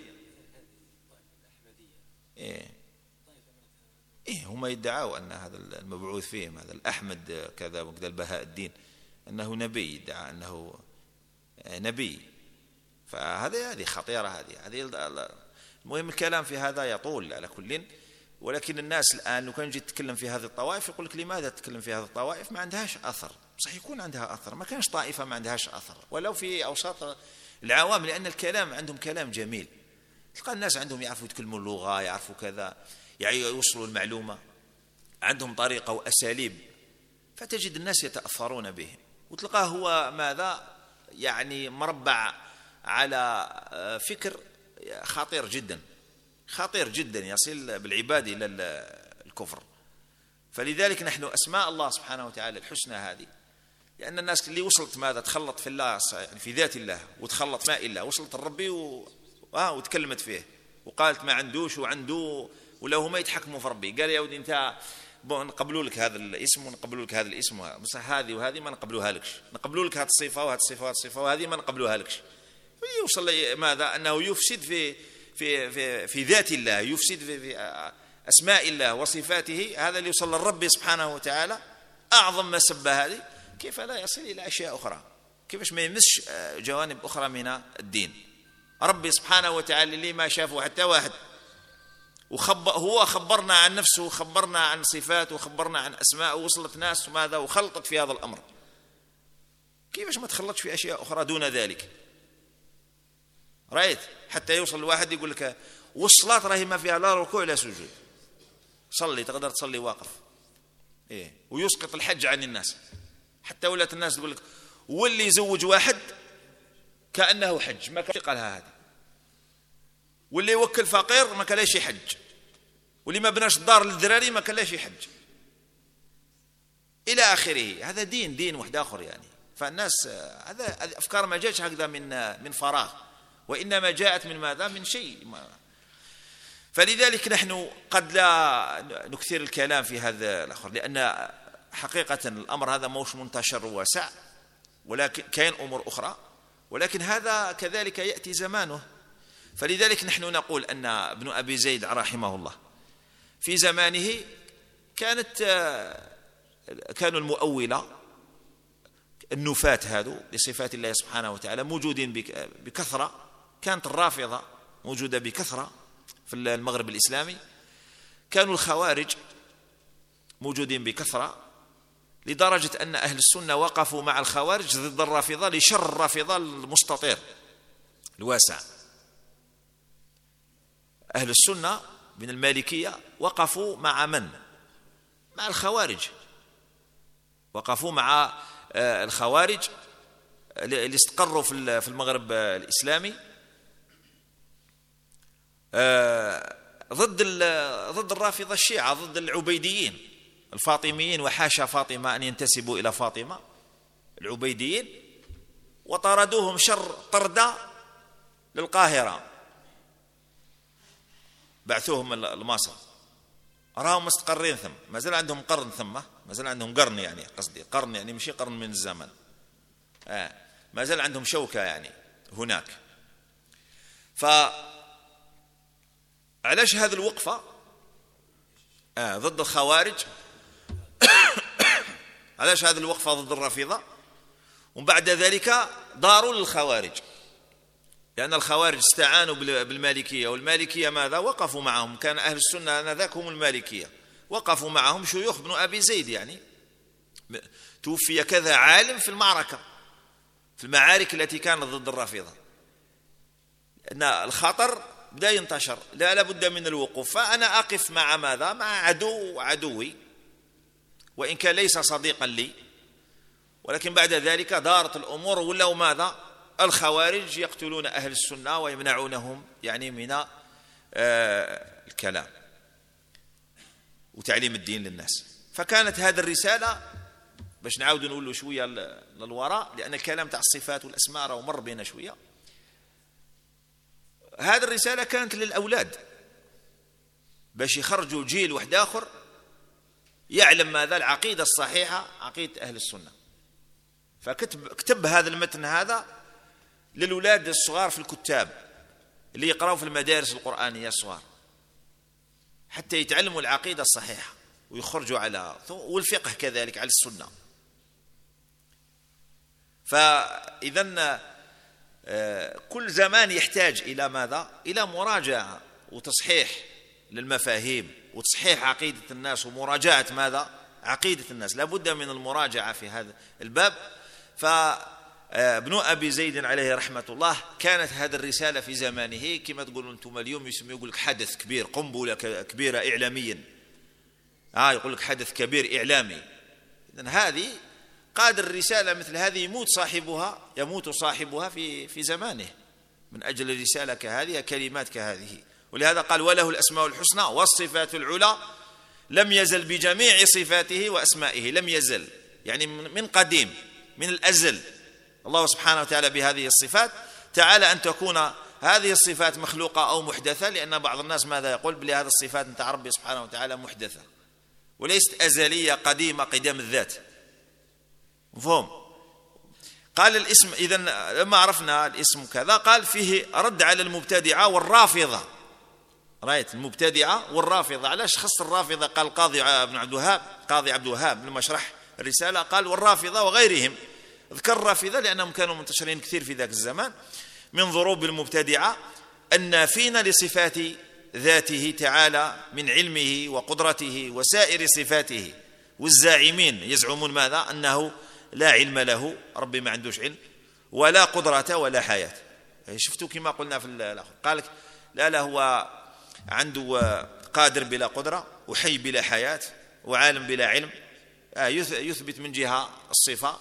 هم يدعوا أن هذا المبعوث فيهم هذا الأحمد كذا وكذا البهاء الدين أنه نبي، يدعى أنه نبي. فهذه خطيرة. هذه المهم الكلام في هذا يطول على كل. ولكن الناس الآن لو كان جيت تتكلم في هذه الطوائف يقول لك لماذا تتكلم في هذه الطوائف؟ ما عندهاش أثر. صح يكون عندها أثر، ما كانش طائفة ما عندهاش أثر ولو في أوساط العوام، لأن الكلام عندهم كلام جميل. تلقى الناس عندهم يعرفوا يتكلموا اللغة، يعرفوا كذا، يعني يوصلوا المعلومة، عندهم طريقة وأساليب، فتجد الناس يتأثرون بهم. وتلقاه هو ماذا يعني مربع على فكر خطير جدا، خطير جدا، يصل بالعباد إلى الكفر. فلذلك نحن أسماء الله سبحانه وتعالى الحسنى هذه، لأن الناس اللي وصلت ماذا تخلط في الله، يعني في ذات الله، وتخلط في ماء الله، وصلت الربي وتكلمت فيه وقالت ما عندوش وعنده، ولا هما يتحكموا في ربي. قال يا ودي أنت نقبلوا لك هذا الاسم ونقبلوا لك هذا الاسم، بس هذه وهذه ما نقبلوها لكش، نقبلوا لك هذه الصفة وهذه الصفة وهذه الصفة وهذه ما نقبلوها لكش. يوصل ماذا أنه يفسد في ذات الله، يفسد في أسماء الله وصفاته. هذا اللي يوصل للرب سبحانه وتعالى أعظم ما سب هذه. كيف لا يصل إلى أشياء أخرى؟ كيفاش ما يمسش جوانب أخرى من الدين؟ ربي سبحانه وتعالى اللي ما شافه حتى واحد، هو خبرنا عن نفسه وخبرنا عن صفاته وخبرنا عن أسماء، ووصلت ناس ماذا وخلطت في هذا الأمر. كيفاش ما تخلطش في أشياء أخرى دون ذلك؟ رأيت حتى يوصل الواحد يقول لك والصلاة راهي ما فيها لا ركوع لا سجود، صلي تقدر تصلي واقف، ويسقط الحج عن الناس. حتى ولات الناس تقول لك واللي يزوج واحد كأنه حج، ما كان قالها هذه. واللي يوكل فقير ما كلاش يحج، واللي ما بناش الدار للذراري ما كلاش يحج، إلى آخره. هذا دين واحد آخر يعني. فالناس هذا أفكار ما جاءتش هكذا من فراغ، وإنما جاءت من ماذا؟ من شيء. فلذلك نحن قد لا نكثر الكلام في هذا الآخر، لأن حقيقة الأمر هذا موش منتشر وواسع، ولكن كاين أمور أخرى، ولكن هذا كذلك يأتي زمانه. فلذلك نحن نقول أن ابن أبي زيد رحمه الله في زمانه كانوا المؤولة النفاة هذو لصفات الله سبحانه وتعالى موجودين بكثرة. كانت الرافضة موجودة بكثرة في المغرب الإسلامي، كانوا الخوارج موجودين بكثرة، لدرجة أن أهل السنة وقفوا مع الخوارج ضد الرافضة لشر الرافضة المستطير الواسع. أهل السنة من المالكية وقفوا مع من؟ مع الخوارج، وقفوا مع الخوارج اللي استقروا في المغرب الإسلامي ضد الرافضة الشيعة، ضد العبيديين الفاطميين، وحاشا فاطمة أن ينتسبوا إلى فاطمة، العبيديين، وطردوهم شر طردة للقاهرة، بعثوهم لمصر. راهم مستقرين ثم، ما زال عندهم قرن ثم، ما زال عندهم قرن، يعني قصدي قرن يعني مش قرن من الزمن، ما زال عندهم شوكة يعني هناك. علاش هذه الوقفة ضد الخوارج؟ علاش هذه الوقفة ضد الرافضة؟ وبعد ذلك داروا للخوارج، لأن الخوارج استعانوا بالمالكية، والمالكية ماذا؟ وقفوا معهم. كان أهل السنة آنذاك هم المالكية، وقفوا معهم شيوخ ابن أبي زيد، يعني توفي كذا عالم في المعركة، في المعارك التي كانت ضد الرافضة، أن الخطر بدأ ينتشر، لا بد من الوقوف. فأنا أقف مع ماذا؟ مع عدوي، وإن كان ليس صديقا لي، ولكن بعد ذلك دارت الأمور، ولو ماذا؟ الخوارج يقتلون أهل السنة ويمنعونهم يعني من الكلام وتعليم الدين للناس. فكانت هذه الرسالة، باش نعاود نقول له شوية للوراء، لأن الكلام تاع الصفات والأسماء راه مر بينا شوية. هذه الرسالة كانت للأولاد، باش يخرجوا جيل واحد آخر يعلم ماذا العقيدة الصحيحة، عقيدة أهل السنة. فكتب هذا المتن هذا للأولاد الصغار في الكتاب اللي يقرأوا في المدارس القرآنية الصغار، حتى يتعلموا العقيدة الصحيحة ويخرجوا على، والفقه كذلك على السنة. فإذن كل زمان يحتاج إلى ماذا؟ إلى مراجعة وتصحيح للمفاهيم وتصحيح عقيدة الناس ومراجعة ماذا؟ عقيدة الناس. لا بد من المراجعة في هذا الباب. فابن أبي زيد عليه رحمة الله كانت هذه الرسالة في زمانه كما تقولوا أنتم اليوم يقول لك حدث كبير، قنبلة كبيرة إعلاميا، يقول لك حدث كبير إعلامي. إذن هذه قادر الرسالة مثل هذه يموت صاحبها في زمانه من أجل الرسالة كهذه، كلمات كهذه. ولهذا قال وله الأسماء الحسنى والصفات العلى، لم يزل بجميع صفاته وأسمائه، لم يزل يعني من قديم، من الأزل الله سبحانه وتعالى بهذه الصفات. تعالى أن تكون هذه الصفات مخلوقة أو محدثة، لأن بعض الناس ماذا يقول؟ بلي هذه الصفات نتاع ربي سبحانه وتعالى محدثة وليست أزلية قديمة قدام الذات. مفهوم؟ قال الاسم إذن لما عرفنا الاسم كذا قال فيه رد على المبتدعة والرافضة. رأيت المبتدعة والرافضة. علاش خص الرافضة؟ قال قاضي عبد الوهاب لما شرح الرسالة قال والرافضة وغيرهم. ذكر الرافضة لأنهم كانوا منتشرين كثير في ذاك الزمان من ضروب المبتدعة النافين لصفات ذاته تعالى من علمه وقدرته وسائر صفاته، والزاعمين يزعمون ماذا؟ أنه لا علم له، ربي ما عندوش علم ولا قدرة ولا حياة. شفتوا كما قلنا في الآخر، قال لك لا هو عنده قادر بلا قدرة وحي بلا حياة وعالم بلا علم. يثبت من جهة الصفة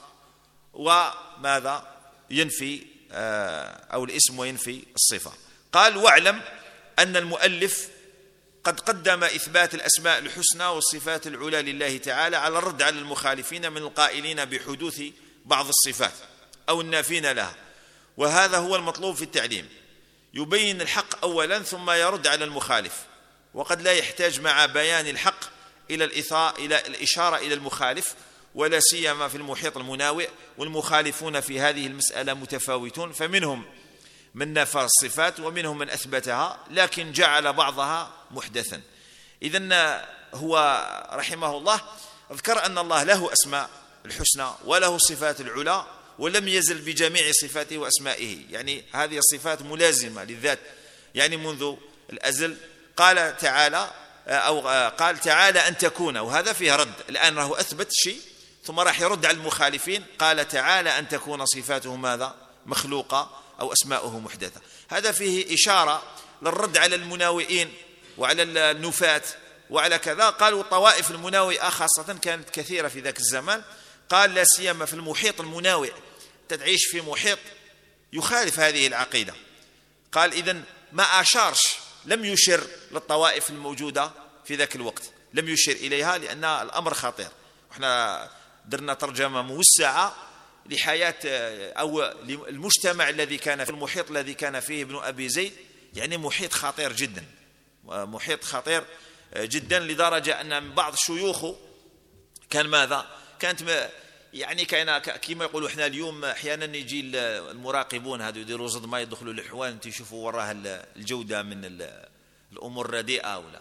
وماذا ينفي أو الاسم وينفي الصفة. قال واعلم أن المؤلف قد قدم إثبات الأسماء الحسنى والصفات العلى لله تعالى على الرد على المخالفين من القائلين بحدوث بعض الصفات أو النافين لها، وهذا هو المطلوب في التعليم. يبين الحق أولا ثم يرد على المخالف، وقد لا يحتاج مع بيان الحق إلى الإشارة إلى المخالف، ولا سيما في المحيط المناوئ، والمخالفون في هذه المسألة متفاوتون، فمنهم من نفى الصفات ومنهم من أثبتها لكن جعل بعضها محدثا. إذن هو رحمه الله ذكر أن الله له أسماء الحسنى وله الصفات العلى ولم يزل بجميع صفاته وأسمائه، يعني هذه الصفات ملازمة للذات يعني منذ الأزل. قال تعالى قال تعالى أن تكون، وهذا فيه رد. الآن راهو أثبت شيء ثم راح يرد على المخالفين. قال تعالى أن تكون صفاته ماذا؟ مخلوقة أو أسماؤه محدثة. هذا فيه إشارة للرد على المناوئين وعلى النفاة وعلى كذا. قالوا طوائف المناوئة خاصة كانت كثيرة في ذاك الزمان. قال لا سيما في المحيط المناوئ، تتعيش في محيط يخالف هذه العقيدة. قال إذن ما أشارش، لم يشر للطوائف الموجودة في ذاك الوقت، لم يشر إليها لأن الأمر خطير. احنا درنا ترجمة موسعة لحياة أو المجتمع الذي كان في المحيط الذي كان فيه ابن أبي زيد، يعني محيط خطير جدا، محيط خطير جدا، لدرجة أن من بعض شيوخه كان ماذا؟ كانت يعني كان كما يقولوا احنا اليوم احيانا يجي المراقبون هذو يديروا صدمه يدخلوا الحوان تشوفوا وراها الجوده من الامور الرديئه ولا.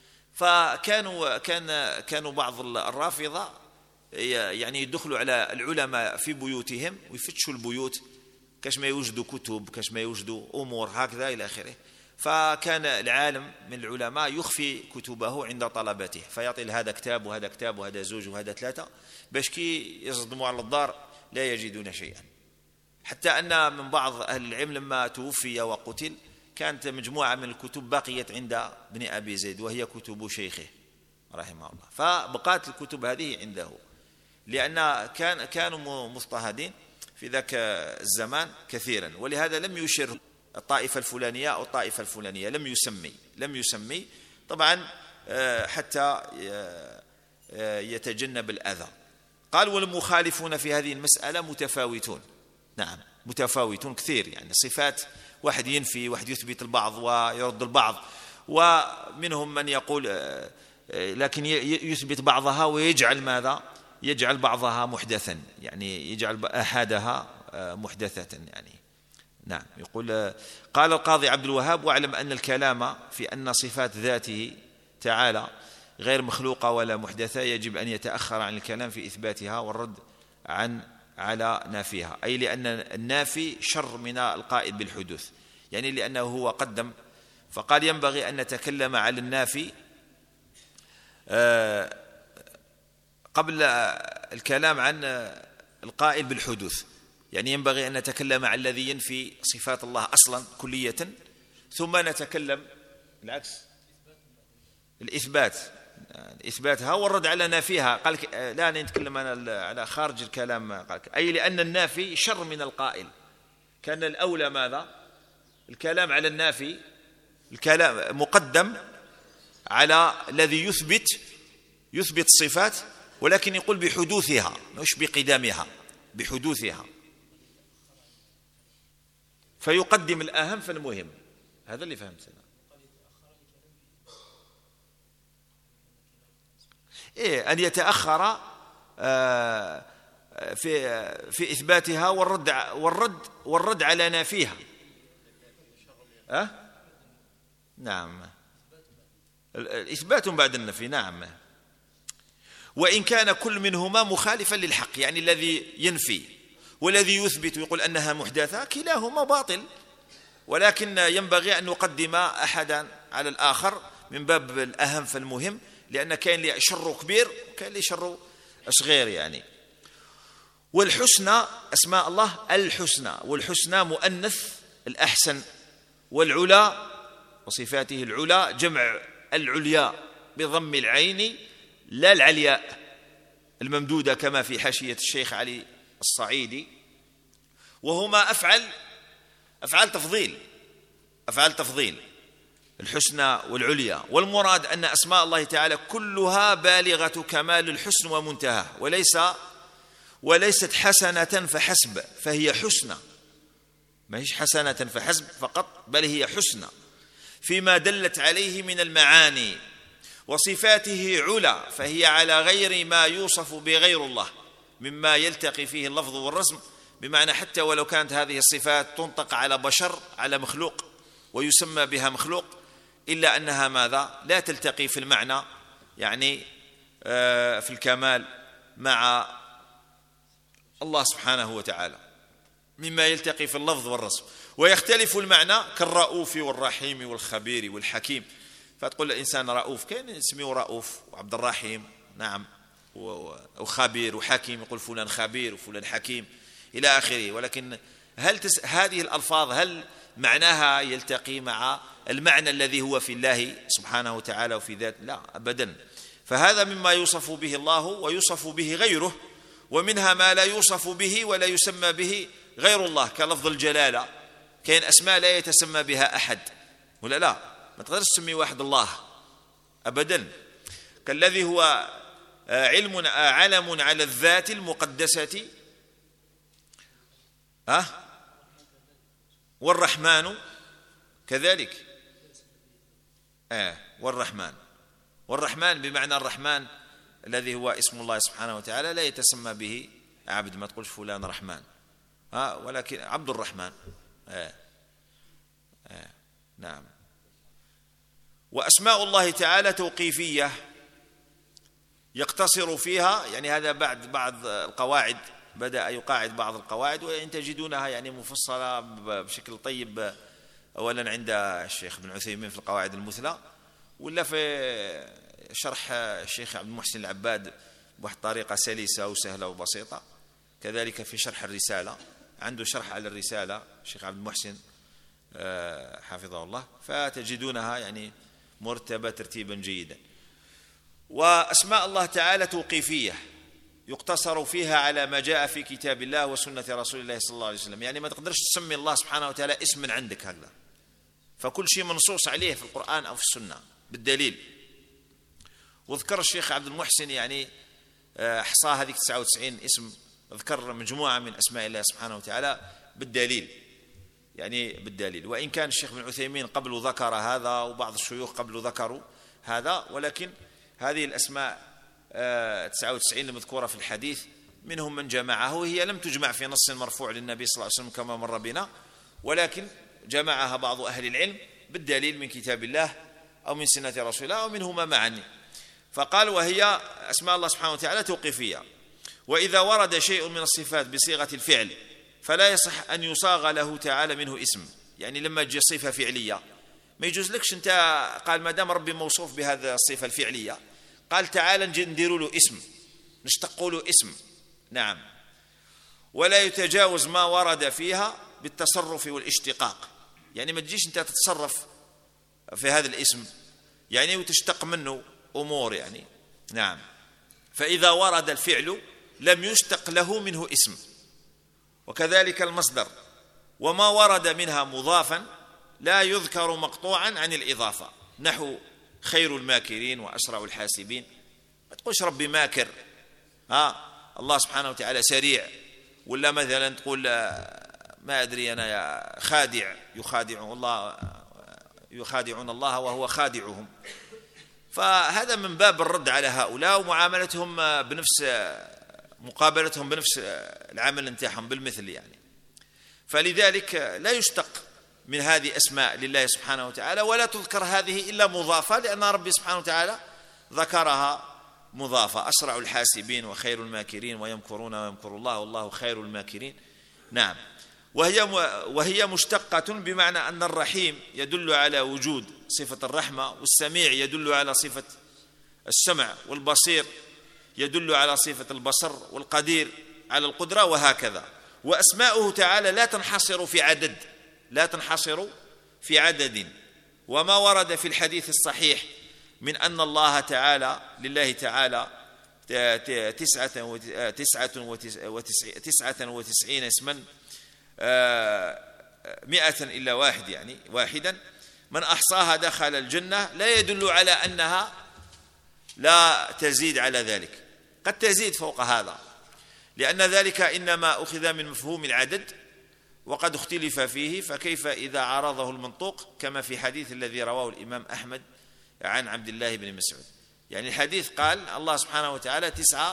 كانوا بعض الرافضه يعني يدخلوا على العلماء في بيوتهم ويفتشوا البيوت كاش ما يوجدوا كتب، كاش ما يوجدوا امور هكذا الى اخره. فكان العالم من العلماء يخفي كتبه عند طلبته، فيعطي هذا كتاب وهذا كتاب وهذا زوج وهذا ثلاثة باش كي يصدموا على الدار لا يجدون شيئا. حتى أن من بعض أهل العلم لما توفي وقتل كانت مجموعة من الكتب بقيت عند ابن أبي زيد وهي كتب شيخه رحمه الله، فبقات الكتب هذه عنده، لأن كانوا مضطهدين في ذاك الزمان كثيرا. ولهذا لم يشر الطائفة الفلانية أو الطائفة الفلانية، لم يسمي طبعا حتى يتجنب الأذى. قال والمخالفون في هذه المسألة متفاوتون. نعم متفاوتون كثير، يعني صفات واحد ينفي واحد يثبت البعض ويرد البعض، ومنهم من يقول لكن يثبت بعضها ويجعل ماذا؟ يجعل بعضها محدثا، يعني يجعل أحدها محدثة يعني. نعم. يقول قال القاضي عبد الوهاب: واعلم أن الكلام في أن صفات ذاته تعالى غير مخلوقة ولا محدثة يجب أن يتأخر عن الكلام في إثباتها والرد على نافيها، أي لأن النافي شر من القائل بالحدوث، يعني لأنه هو قدم، فقال ينبغي أن نتكلم على النافي قبل الكلام عن القائل بالحدوث، يعني ينبغي أن نتكلم عن الذي ينفي صفات الله أصلا كلية، ثم نتكلم العكس الإثباتها والرد على نافيها. قال لا نتكلم على خارج الكلام، قال أي لأن النافي شر من القائل، كان الأولى ماذا؟ الكلام على النافي، الكلام مقدم على الذي يثبت الصفات، ولكن يقول بحدوثها مش بقدامها، بحدوثها، فيقدم الأهم فالمهم. هذا اللي فهمتنا. أن يتأخر في إثباتها والرد على نافيها. نعم، الإثبات بعد النفي. نعم. وإن كان كل منهما مخالفا للحق، يعني الذي ينفي والذي يثبت ويقول أنها محدثة كلاهما باطل، ولكن ينبغي أن نقدم أحدا على الآخر من باب الأهم فالمهم، لأن كان لي شر كبير وكان لي شر صغير يعني. والحسنى أسماء الله الحسنى، والحسنى مؤنث الأحسن، والعلا وصفاته العلا جمع العليا بضم العين لا العلياء الممدودة كما في حاشية الشيخ علي الصعيدي، وهما أفعال تفضيل الحسنى والعليا. والمراد أن أسماء الله تعالى كلها بالغة كمال الحسن ومنتهى، وليست حسنة فحسب، فهي حسنى، ما هيش حسنة فحسب فقط، بل هي حسنى فيما دلت عليه من المعاني. وصفاته علا، فهي على غير ما يوصف بغير الله مما يلتقي فيه اللفظ والرسم، بمعنى حتى ولو كانت هذه الصفات تنطق على بشر، على مخلوق، ويسمى بها مخلوق، إلا أنها ماذا؟ لا تلتقي في المعنى، يعني في الكمال مع الله سبحانه وتعالى مما يلتقي في اللفظ والرسم، ويختلف المعنى كالرؤوف والرحيم والخبير والحكيم. فتقول الإنسان رؤوف، كان اسمه رؤوف وعبد الرحيم، نعم، وخبير وحكيم، يقول فلان خبير وفلان حكيم إلى آخره. ولكن هذه الألفاظ هل معناها يلتقي مع المعنى الذي هو في الله سبحانه وتعالى وفي ذات؟ لا أبدا. فهذا مما يوصف به الله ويوصف به غيره، ومنها ما لا يوصف به ولا يسمى به غير الله، كلفظ الجلالة. كاين أسماء لا يتسمى بها أحد، ولا لا؟ ما تقدرش تسمي واحد الله أبدا، كالذي هو علم على الذات المقدسة، والرحمن كذلك، والرحمن بمعنى الرحمن الذي هو اسم الله سبحانه وتعالى، لا يتسمى به عبد، ما تقولش فلان رحمن، ولكن عبد الرحمن. نعم. وأسماء الله تعالى توقيفية يقتصر فيها، يعني هذا بعض القواعد، بدأ يقاعد بعض القواعد، وإن تجدونها يعني مفصلة بشكل طيب، أولا عند الشيخ ابن عثيمين في القواعد المثلى، ولا في شرح الشيخ عبد المحسن العباد بواحد طريقة سلسة وسهلة وبسيطة، كذلك في شرح الرسالة، عنده شرح على الرسالة الشيخ عبد المحسن حفظه الله، فتجدونها يعني مرتبة ترتيبا جيدا. وأسماء الله تعالى توقيفية يقتصر فيها على ما جاء في كتاب الله وسنة رسول الله صلى الله عليه وسلم، يعني ما تقدرش تسمي الله سبحانه وتعالى اسم من عندك هكذا، فكل شيء منصوص عليه في القرآن أو في السنة بالدليل. وذكر الشيخ عبد المحسن يعني أحصى هذه 99 اسم، ذكر مجموعة من أسماء الله سبحانه وتعالى بالدليل. يعني بالدليل. وإن كان الشيخ بن عثيمين قبل ذكر هذا وبعض الشيوخ قبل ذكروا هذا، ولكن هذه الأسماء 99 المذكورة في الحديث منهم من جمعه، وهي لم تجمع في نص مرفوع للنبي صلى الله عليه وسلم كما مر بنا، ولكن جمعها بعض أهل العلم بالدليل من كتاب الله أو من سنة رسول الله أو منهما معا. فقال وهي أسماء الله سبحانه وتعالى توقيفية. وإذا ورد شيء من الصفات بصيغة الفعل فلا يصح أن يصاغ له تعالى منه اسم. يعني لما تجي صفة فعلية ما يجوز لكش أنت قال ما دام ربي موصوف بهذا الصفة الفعلية قال تعالى نديروا له اسم، نشتقوا له اسم. نعم. ولا يتجاوز ما ورد فيها بالتصرف والاشتقاق، يعني ما تجيش أنت تتصرف في هذا الاسم يعني وتشتق منه أمور يعني. نعم. فإذا ورد الفعل لم يشتق له منه اسم، وكذلك المصدر. وما ورد منها مضافا لا يذكر مقطوعا عن الإضافة، نحو خير الماكرين وأسرع الحاسبين. ما تقولش ربي ماكر، الله سبحانه وتعالى سريع، ولا مثلا تقول ما أدري أنا يا خادع، يخادعون الله وهو خادعهم. فهذا من باب الرد على هؤلاء ومعاملتهم مقابلتهم بنفس العمل نتاعهم بالمثل يعني. فلذلك لا يشتق من هذه أسماء لله سبحانه وتعالى، ولا تذكر هذه إلا مضافة، لأن ربي سبحانه وتعالى ذكرها مضافة. أسرع الحاسبين وخير الماكرين ويمكرون ويمكر الله والله خير الماكرين. نعم. وهي مشتقة بمعنى أن الرحيم يدل على وجود صفة الرحمة، والسميع يدل على صفة السمع، والبصير يدل على صفة البصر، والقدير على القدرة، وهكذا. وأسماؤه تعالى لا تنحصر في عدد. وما ورد في الحديث الصحيح من أن الله تعالى لله تعالى 99 اسما 100 إلا واحد، يعني واحدا من أحصاها دخل الجنة، لا يدل على أنها لا تزيد على ذلك، قد تزيد فوق هذا، لأن ذلك إنما أخذ من مفهوم العدد وقد اختلف فيه، فكيف إذا عارضه المنطوق كما في حديث الذي رواه الإمام أحمد عن عبد الله بن مسعود. يعني الحديث قال الله سبحانه وتعالى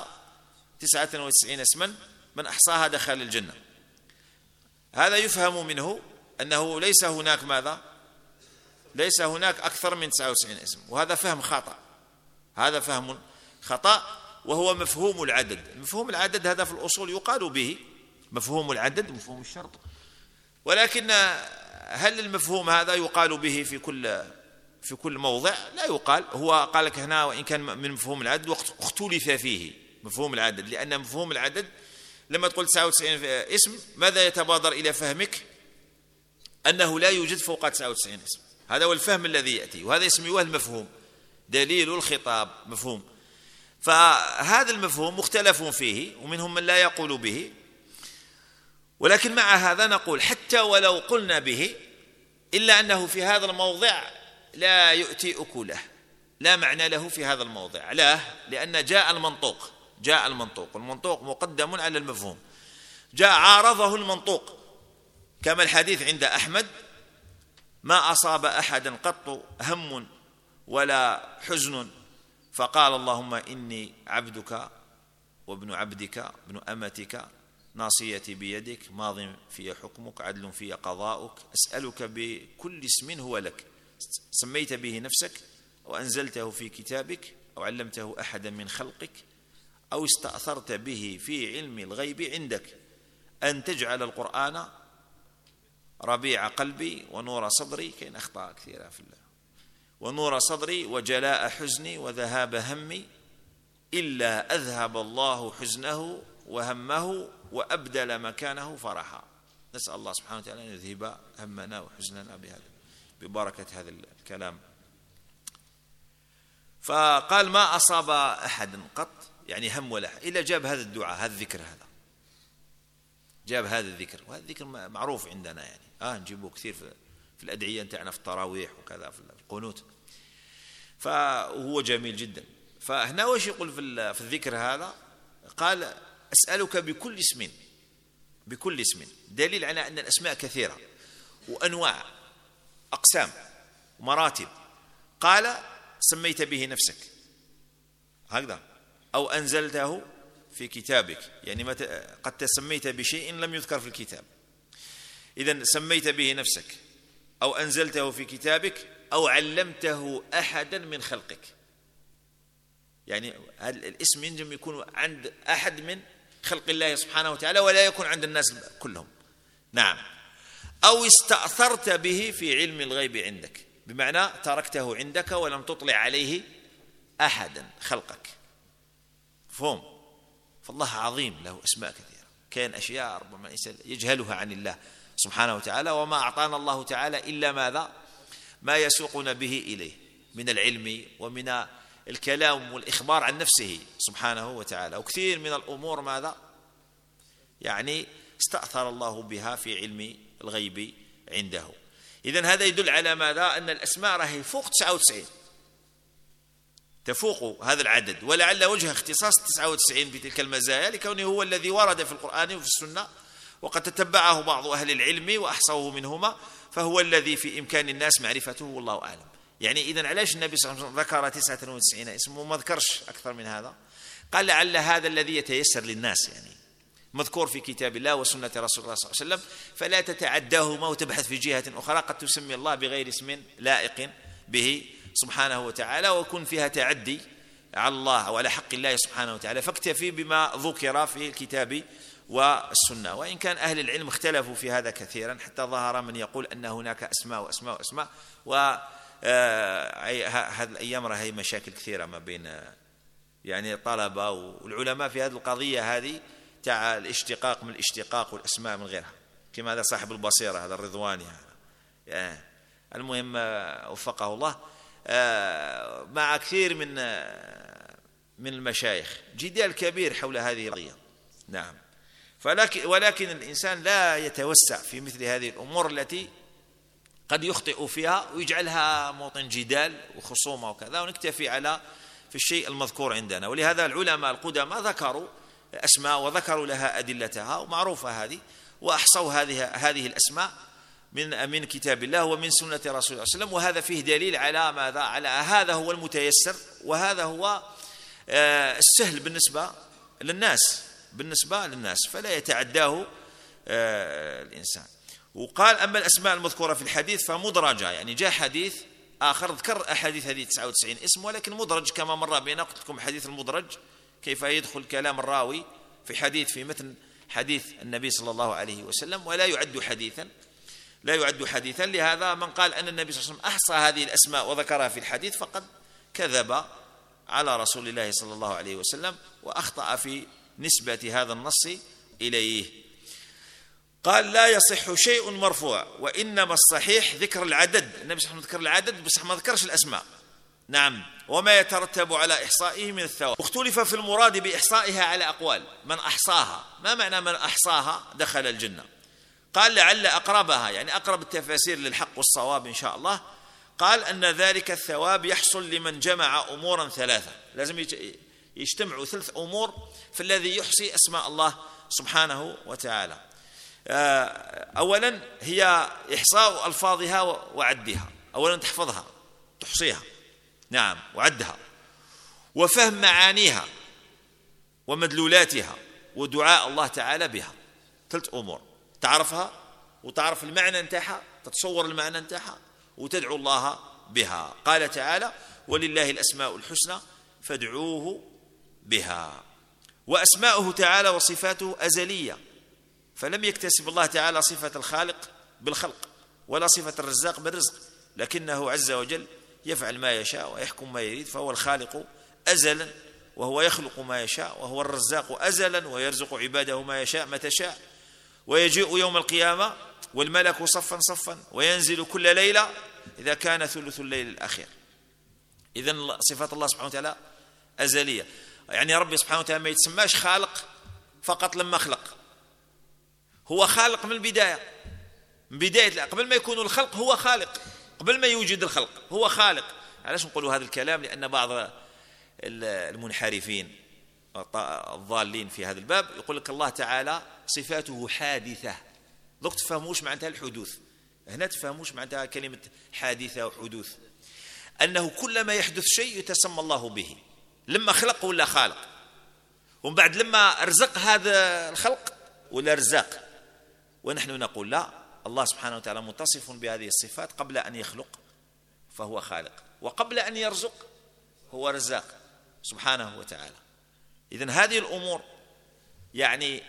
99 اسما من أحصاها دخل الجنة. هذا يفهم منه أنه ليس هناك ماذا؟ ليس هناك أكثر من 99 اسم، وهذا فهم خطأ، وهو مفهوم العدد. مفهوم العدد هذا في الأصول يقال به مفهوم العدد، مفهوم الشرط، ولكن هل المفهوم هذا يقال به في كل موضع؟ لا يقال. هو قال لك هنا وإن كان من مفهوم العدد واختلف فيه مفهوم العدد، لأن مفهوم العدد لما تقول 99 اسم ماذا يتبادر إلى فهمك؟ أنه لا يوجد فوق 99 اسم. هذا هو الفهم الذي يأتي، وهذا يسميه المفهوم، دليل الخطاب، مفهوم. فهذا المفهوم مختلف فيه، ومنهم من لا يقول به، ولكن مع هذا نقول حتى ولو قلنا به إلا أنه في هذا الموضع لا يؤتي أكله، لا معنى له في هذا الموضع. لأن جاء المنطوق مقدم على المفهوم، جاء عارضه المنطوق، كما الحديث عند أحمد: ما أصاب أحدا قط هم ولا حزن فقال اللهم إني عبدك وابن عبدك ابن أمتك ناصيتي بيدك ماض في حكمك عدل في قضاؤك أسألك بكل اسم هو لك سميت به نفسك وأنزلته في كتابك أو علمته أحدا من خلقك أو استأثرت به في علم الغيب عندك أن تجعل القرآن ربيع قلبي ونور صدري، كاين أخطاء كثيرة في الله، ونور صدري وجلاء حزني وذهاب همي إلا أذهب الله حزنه وهمه وأبدل مكانه فرحا. نسأل الله سبحانه وتعالى أن يذهب همنا وحزننا ببركة هذا الكلام. فقال ما أصاب أحد قط، يعني هم ولا إلا جاب هذا الدعاء، هذا الذكر، هذا جاب هذا الذكر، وهذا الذكر معروف عندنا يعني نجيبه كثير في الأدعية نتاعنا في التراويح وكذا في القنوت، فهو جميل جدا. فهنا وش يقول في الذكر هذا؟ قال أسألك بكل اسم، دليل على أن الأسماء كثيرة، وأنواع أقسام ومراتب. قال سميت به نفسك هكذا، أو أنزلته في كتابك، يعني قد تسميت بشيء لم يذكر في الكتاب. إذن سميت به نفسك أو أنزلته في كتابك أو علمته أحدا من خلقك، يعني هذا الاسم ينجم يكون عند أحد من خلق الله سبحانه وتعالى ولا يكون عند الناس كلهم. نعم. أو استأثرت به في علم الغيب عندك، بمعنى تركته عندك ولم تطلع عليه أحدا خلقك. فهم؟ فالله عظيم له أسماء كثيرة، كان أشياء ربما الإنسان يجهلها عن الله سبحانه وتعالى، وما أعطانا الله تعالى إلا ماذا؟ ما يسوقنا به إليه من العلم ومن الكلام والإخبار عن نفسه سبحانه وتعالى. وكثير من الأمور ماذا؟ يعني استأثر الله بها في علم الغيب عنده. إذن هذا يدل على ماذا؟ أن الأسماء راهي فوق 99، تفوق هذا العدد، ولعل وجه اختصاص 99 بتلك المزايا لكونه هو الذي ورد في القرآن وفي السنة، وقد تتبعه بعض أهل العلم وأحصوه منهما، فهو الذي في إمكان الناس معرفته والله أعلم. يعني إذن علاش النبي صلى الله عليه وسلم ذكر 99 اسم وما ذكرش أكثر من هذا؟ قال لعل هذا الذي يتيسر للناس، يعني مذكور في كتاب الله وسنة رسول الله صلى الله عليه وسلم، فلا تتعداهما وتبحث في جهة أخرى قد تسمي الله بغير اسم لائق به سبحانه وتعالى ويكون فيها تعدي على الله أو على حق الله سبحانه وتعالى، فاكتفي بما ذكر في الكتاب والسنة. وإن كان أهل العلم اختلفوا في هذا كثيرا، حتى ظهر من يقول أن هناك أسماء وأسماء وأسماء، هذه الأيام راهي مشاكل كثيرة ما بين يعني الطلبة والعلماء في هذه القضية هذه تاع الاشتقاق من الاشتقاق والأسماء من غيرها، كما هذا صاحب البصيرة هذا الرضواني هذا. المهم وفقه الله، مع كثير من المشايخ جدال كبير حول هذه القضية. نعم. ولكن الإنسان لا يتوسع في مثل هذه الأمور التي قد يخطئ فيها ويجعلها موطن جدال وخصومة وكذا، ونكتفي على في الشيء المذكور عندنا. ولهذا العلماء القدامى ذكروا أسماء وذكروا لها أدلتها ومعروفة هذه، وأحصوا هذه الأسماء من كتاب الله ومن سنة رسول الله صلى الله عليه وسلم. وهذا فيه دليل على ماذا؟ على هذا هو المتيسر، وهذا هو السهل بالنسبة للناس فلا يتعداه الإنسان. وقال أما الأسماء المذكورة في الحديث فمدرجة، يعني جاء حديث آخر ذكر أحاديث هذه 99 اسم ولكن مدرج، كما مر بينا قلت لكم حديث المدرج كيف يدخل كلام الراوي في حديث في مثل حديث النبي صلى الله عليه وسلم ولا يعد حديثا. لهذا من قال أن النبي صلى الله عليه وسلم أحصى هذه الأسماء وذكرها في الحديث فقد كذب على رسول الله صلى الله عليه وسلم وأخطأ في نسبة هذا النص إليه. قال لا يصح شيء مرفوع، وإنما الصحيح ذكر العدد. النبي صلى الله عليه وسلم ذكر العدد بس ما ذكرش الأسماء. نعم. وما يترتب على إحصائه من الثواب. واختلف في المراد بإحصائها على أقوال. من أحصاها، ما معنى من أحصاها دخل الجنة؟ قال لعل أقربها، يعني أقرب التفاسير للحق والصواب إن شاء الله، قال أن ذلك الثواب يحصل لمن جمع أمورا ثلاثة. لازم يجتمعوا 3 أمور في الذي يحصي أسماء الله سبحانه وتعالى. أولا هي إحصاء ألفاظها وعدها، أولا تحفظها تحصيها، نعم، وعدها، وفهم معانيها ومدلولاتها ودعاء الله تعالى بها. 3 أمور تعرفها وتعرف المعنى نتاعها، تتصور المعنى نتاعها وتدعو الله بها. قال تعالى ولله الأسماء الحسنى فادعوه بها. وأسماؤه تعالى وصفاته أزلية، فلم يكتسب الله تعالى صفة الخالق بالخلق ولا صفة الرزاق بالرزق، لكنه عز وجل يفعل ما يشاء ويحكم ما يريد، فهو الخالق أزلا وهو يخلق ما يشاء، وهو الرزاق أزلا ويرزق عباده ما يشاء متى شاء، ويجيء يوم القيامة والملك صفا صفا وينزل كل ليلة إذا كان ثلث الليل الأخير. إذن صفات الله سبحانه وتعالى أزلية، يعني ربي سبحانه وتعالى ما يتسماش خالق فقط لما خلق، هو خالق من البداية، من بداية قبل ما يكون الخلق هو خالق، قبل ما يوجد الخلق هو خالق. علاش نقولوا هذا الكلام؟ لأن بعض المنحرفين الضالين في هذا الباب يقول لك الله تعالى صفاته حادثة، دوك تفهموش معناتها الحدوث. هنا تفهموش معناتها كلمة حادثة وحدوث، أنه كلما يحدث شيء يتسمى الله به، لما خلق ولا خالق، ومن بعد لما رزق هذا الخلق ولا رزاق. ونحن نقول لا، الله سبحانه وتعالى متصف بهذه الصفات قبل أن يخلق فهو خالق، وقبل أن يرزق هو رزاق سبحانه وتعالى. إذن هذه الأمور يعني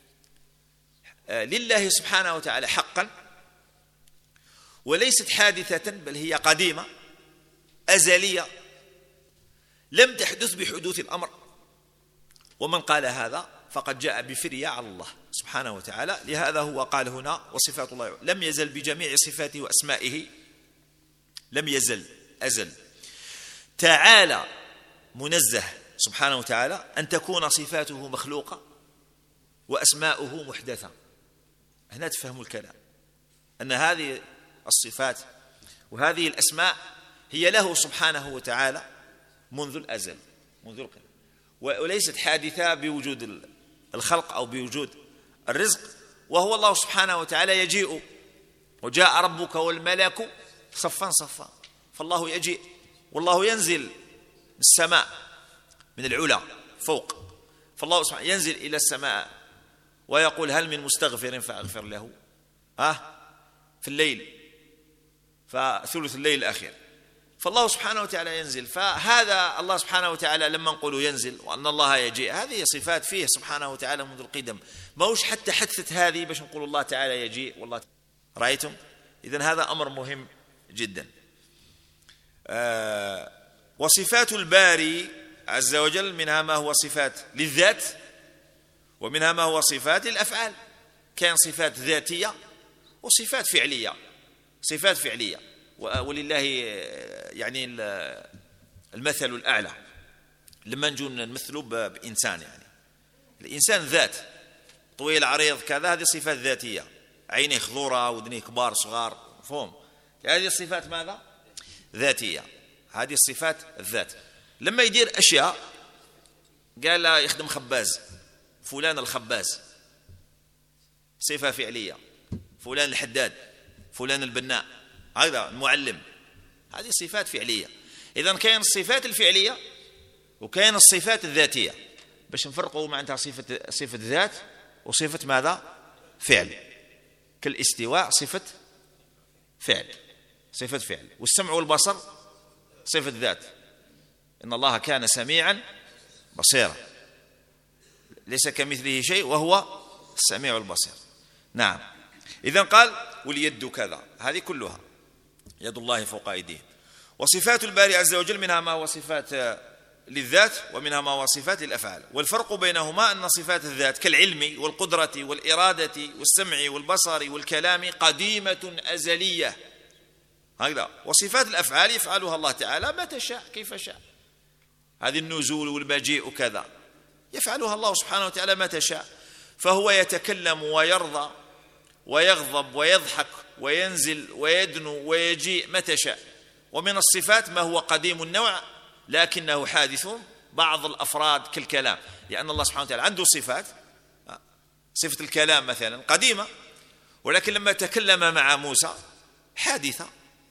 لله سبحانه وتعالى حقا، وليست حادثة بل هي قديمة أزلية لم تحدث بحدوث الأمر. ومن قال هذا فقد جاء بفرية على الله سبحانه وتعالى. لهذا هو قال هنا وصفات الله لم يزل بجميع صفاته وأسمائه، لم يزل أزل تعالى منزه سبحانه وتعالى أن تكون صفاته مخلوقة وأسماؤه محدثة. هنا تفهموا الكلام، أن هذه الصفات وهذه الأسماء هي له سبحانه وتعالى منذ الأزل، منذ القدم، وليست حادثة بوجود الخلق أو بوجود الرزق. وهو الله سبحانه وتعالى يجيء، وجاء ربك والملك صفا صفا، فالله يجيء والله ينزل السماء من العلا فوق، فالله سبحانه ينزل إلى السماء ويقول هل من مستغفر فأغفر له في الليل، فثلث الليل الأخير، فالله سبحانه وتعالى ينزل. فهذا الله سبحانه وتعالى لما نقول ينزل وأن الله يجيء، هذه صفات فيه سبحانه وتعالى منذ القدم، ما هوش حتى حدثت هذه باش نقول الله تعالى يجيء والله رأيتم. إذن هذا أمر مهم جدا. وصفات الباري عز وجل منها ما هو صفات للذات، ومنها ما هو صفات للأفعال. كان صفات ذاتية وصفات فعلية، صفات فعلية، ولله يعني المثل الأعلى. لما نجو نمثله بإنسان، يعني الإنسان ذات طويل عريض كذا، هذه صفات ذاتية، عينيه خضورة ودنيه كبار صغار، فهم، هذه الصفات ماذا؟ ذاتية، هذه الصفات الذات. لما يدير أشياء قال يخدم خباز، فلان الخباز، صفة فعلية. فلان الحداد، فلان البناء، هذا المعلم، هذه صفات فعلية. إذن كاين الصفات الفعلية وكاين الصفات الذاتية، باش نفرقوا معناتها صفة ذات وصفة ماذا؟ فعل. كالاستواء صفة فعل، صفة فعل. والسمع والبصر صفة ذات، إن الله كان سميعا بصيرا، ليس كمثله شيء وهو السميع البصير. نعم. إذن قال واليد كذا، هذه كلها يد الله فوق أيديه. وصفات الباري عز وجل منها ما هو صفات للذات ومنها ما هو صفات للأفعال. والفرق بينهما أن صفات الذات كالعلم والقدرة والإرادة والسمع والبصر والكلام قديمة أزلية، هكذا. وصفات الأفعال يفعلها الله تعالى متى شاء كيف شاء، هذه النزول والمجيء وكذا يفعلها الله سبحانه وتعالى متى شاء. فهو يتكلم ويرضى ويغضب ويضحك وينزل ويدنو ويجيء متى شاء. ومن الصفات ما هو قديم النوع لكنه حادث بعض الأفراد كالكلام، لأن الله سبحانه وتعالى عنده صفات، صفة الكلام مثلا قديمة، ولكن لما تكلم مع موسى حادثة،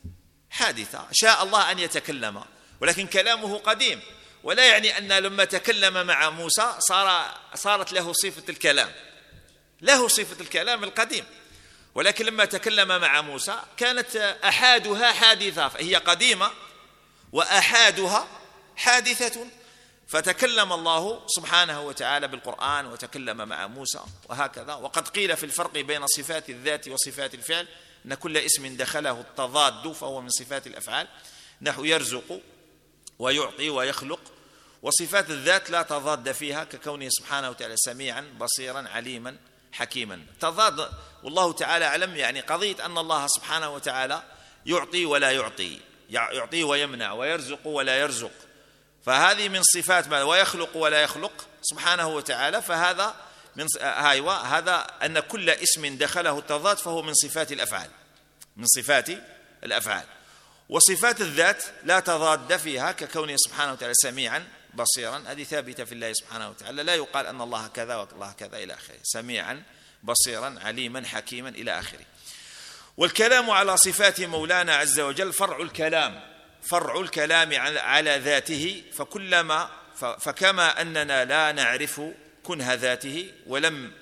شاء الله أن يتكلم، ولكن كلامه قديم، ولا يعني أن لما تكلم مع موسى صارت له صفة الكلام، له صفة الكلام القديم، ولكن لما تكلم مع موسى كانت أحادها حادثة، فهي قديمة وأحادها حادثة. فتكلم الله سبحانه وتعالى بالقرآن وتكلم مع موسى وهكذا. وقد قيل في الفرق بين صفات الذات وصفات الفعل أن كل اسم دخله التضاد فهو من صفات الأفعال، نحو يرزق ويعطي ويخلق. وصفات الذات لا تضاد فيها، ككونه سبحانه وتعالى سميعا بصيرا عليما حكيما. تضاد والله تعالى أعلم، يعني قضية أن الله سبحانه وتعالى يعطي ولا يعطي، يعطي ويمنع، ويرزق ولا يرزق، فهذه من صفات ما، ويخلق ولا يخلق سبحانه وتعالى، فهذا من هذا أن كل اسم دخله التضاد فهو من صفات الأفعال، من صفات الأفعال. وصفات الذات لا تضاد فيها، ككونه سبحانه وتعالى سميعا بصيرا، هذه ثابتة في الله سبحانه وتعالى، لا يقال أن الله كذا والله كذا إلى آخره، سميعا بصيرا عليما حكيما إلى آخره. والكلام على صفات مولانا عز وجل فرع الكلام على ذاته، فكما أننا لا نعرف كنه ذاته ولم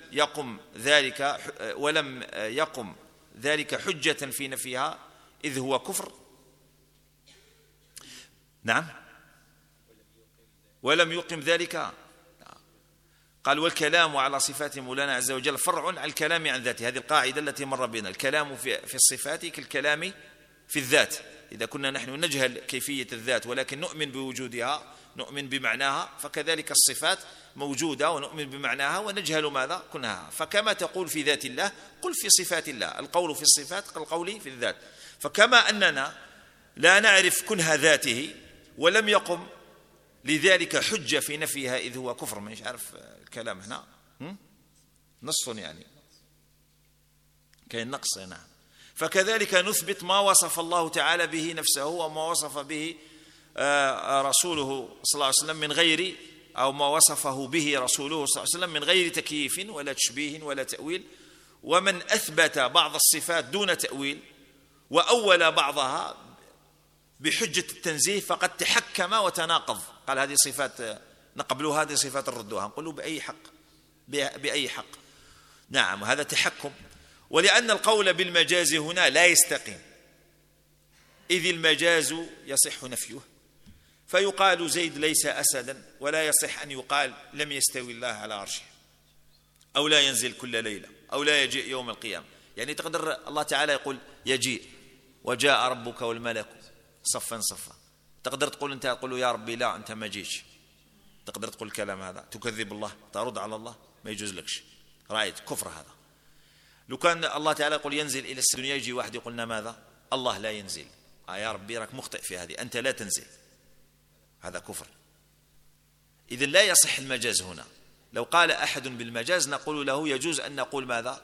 يقم ذلك حجة في نفيها إذ هو كفر. نعم، ولم يقم ذلك. قال والكلام على صفات مولانا عز وجل فرع على الكلام عن ذاته. هذه القاعدة التي مر بنا، الكلام في الصفات كالكلام في الذات. إذا كنا نحن نجهل كيفية الذات ولكن نؤمن بوجودها، نؤمن بمعناها، فكذلك الصفات موجودة ونؤمن بمعناها ونجهل ماذا كنها. فكما تقول في ذات الله قل في صفات الله، القول في الصفات كالقول في الذات. فكما أننا لا نعرف كنه ذاته ولم يقم لذلك حجة في نفيها إذ هو كفر. مش عارف الكلام هنا نص يعني كاين نقص. نعم. فكذلك نثبت ما وصف الله تعالى به نفسه وما وصف به رسوله صلى الله عليه وسلم من غير، أو ما وصفه به رسوله صلى الله عليه وسلم من غير تكييف ولا تشبيه ولا تأويل. ومن أثبت بعض الصفات دون تأويل وأول بعضها بحجة التنزيه فقد تحكم وتناقض. قال هذه صفات نقبلها، هذه صفات نردوها، نقول بأي حق، بأي حق. نعم، هذا تحكم. ولأن القول بالمجاز هنا لا يستقيم، إذ المجاز يصح نفيه، فيقال زيد ليس أسدا، ولا يصح أن يقال لم يستوي الله على عرشه، أو لا ينزل كل ليلة، أو لا يجيء يوم القيامة. يعني تقدر الله تعالى يقول يجيء وجاء ربك والملك صفا صفا، تقدر تقول أنت تقول يا ربي لا أنت ما جيش، تقدر تقول الكلام هذا، تكذب الله، ترد على الله، ما يجوز لكش. رأيت كفر هذا. لو كان الله تعالى يقول ينزل إلى الدنيا، يجي واحد يقولنا ماذا؟ الله لا ينزل، يا ربي راك مخطئ في هذه، أنت لا تنزل، هذا كفر. إذن لا يصح المجاز هنا. لو قال أحد بالمجاز نقول له يجوز أن نقول ماذا؟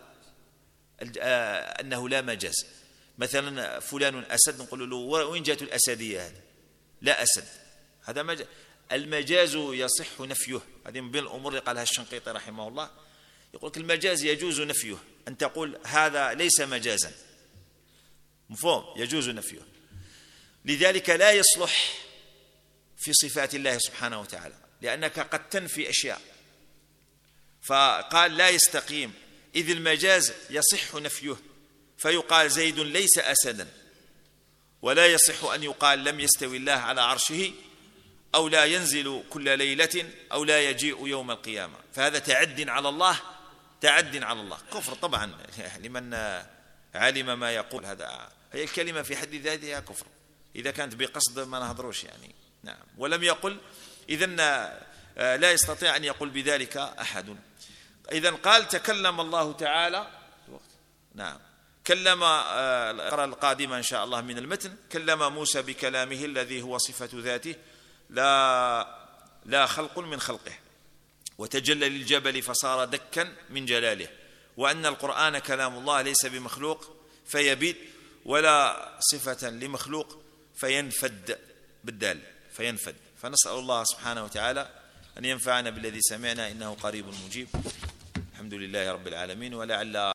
أنه لا مجاز. مثلا فلان أسد، نقول له وين جاءت الأسدية هذه؟ لا أسد، هذا مجاز. المجاز يصح نفيه. هذه من بين الأمور اللي قالها الشنقيطي رحمه الله، يقول لك المجاز يجوز نفيه، أن تقول هذا ليس مجازا، مفهوم؟ يجوز نفيه. لذلك لا يصلح في صفات الله سبحانه وتعالى، لأنك قد تنفي أشياء. فقال لا يستقيم، إذ المجاز يصح نفيه، فيقال زيد ليس أسدا، ولا يصح أن يقال لم يستوي الله على عرشه، أو لا ينزل كل ليلة، أو لا يجيء يوم القيامة. فهذا تعد على الله، تعد على الله، كفر طبعا لمن علم ما يقول. هذا هي الكلمة في حد ذاتها كفر، إذا كانت بقصد ما نهضروش يعني. نعم. ولم يقل، إذن لا يستطيع أن يقول بذلك أحد. إذن قال تكلم الله تعالى. نعم. كلم، القراءة القادمة إن شاء الله من المتن، كلم موسى بكلامه الذي هو صفة ذاته لا خلق من خلقه، وتجلى للجبل فصار دكا من جلاله، وأن القرآن كلام الله ليس بمخلوق فيبيد، ولا صفة لمخلوق فينفد بالدال، فينفد. فنسأل الله سبحانه وتعالى أن ينفعنا بالذي سمعنا، إنه قريب مجيب. الحمد لله رب العالمين. ولعل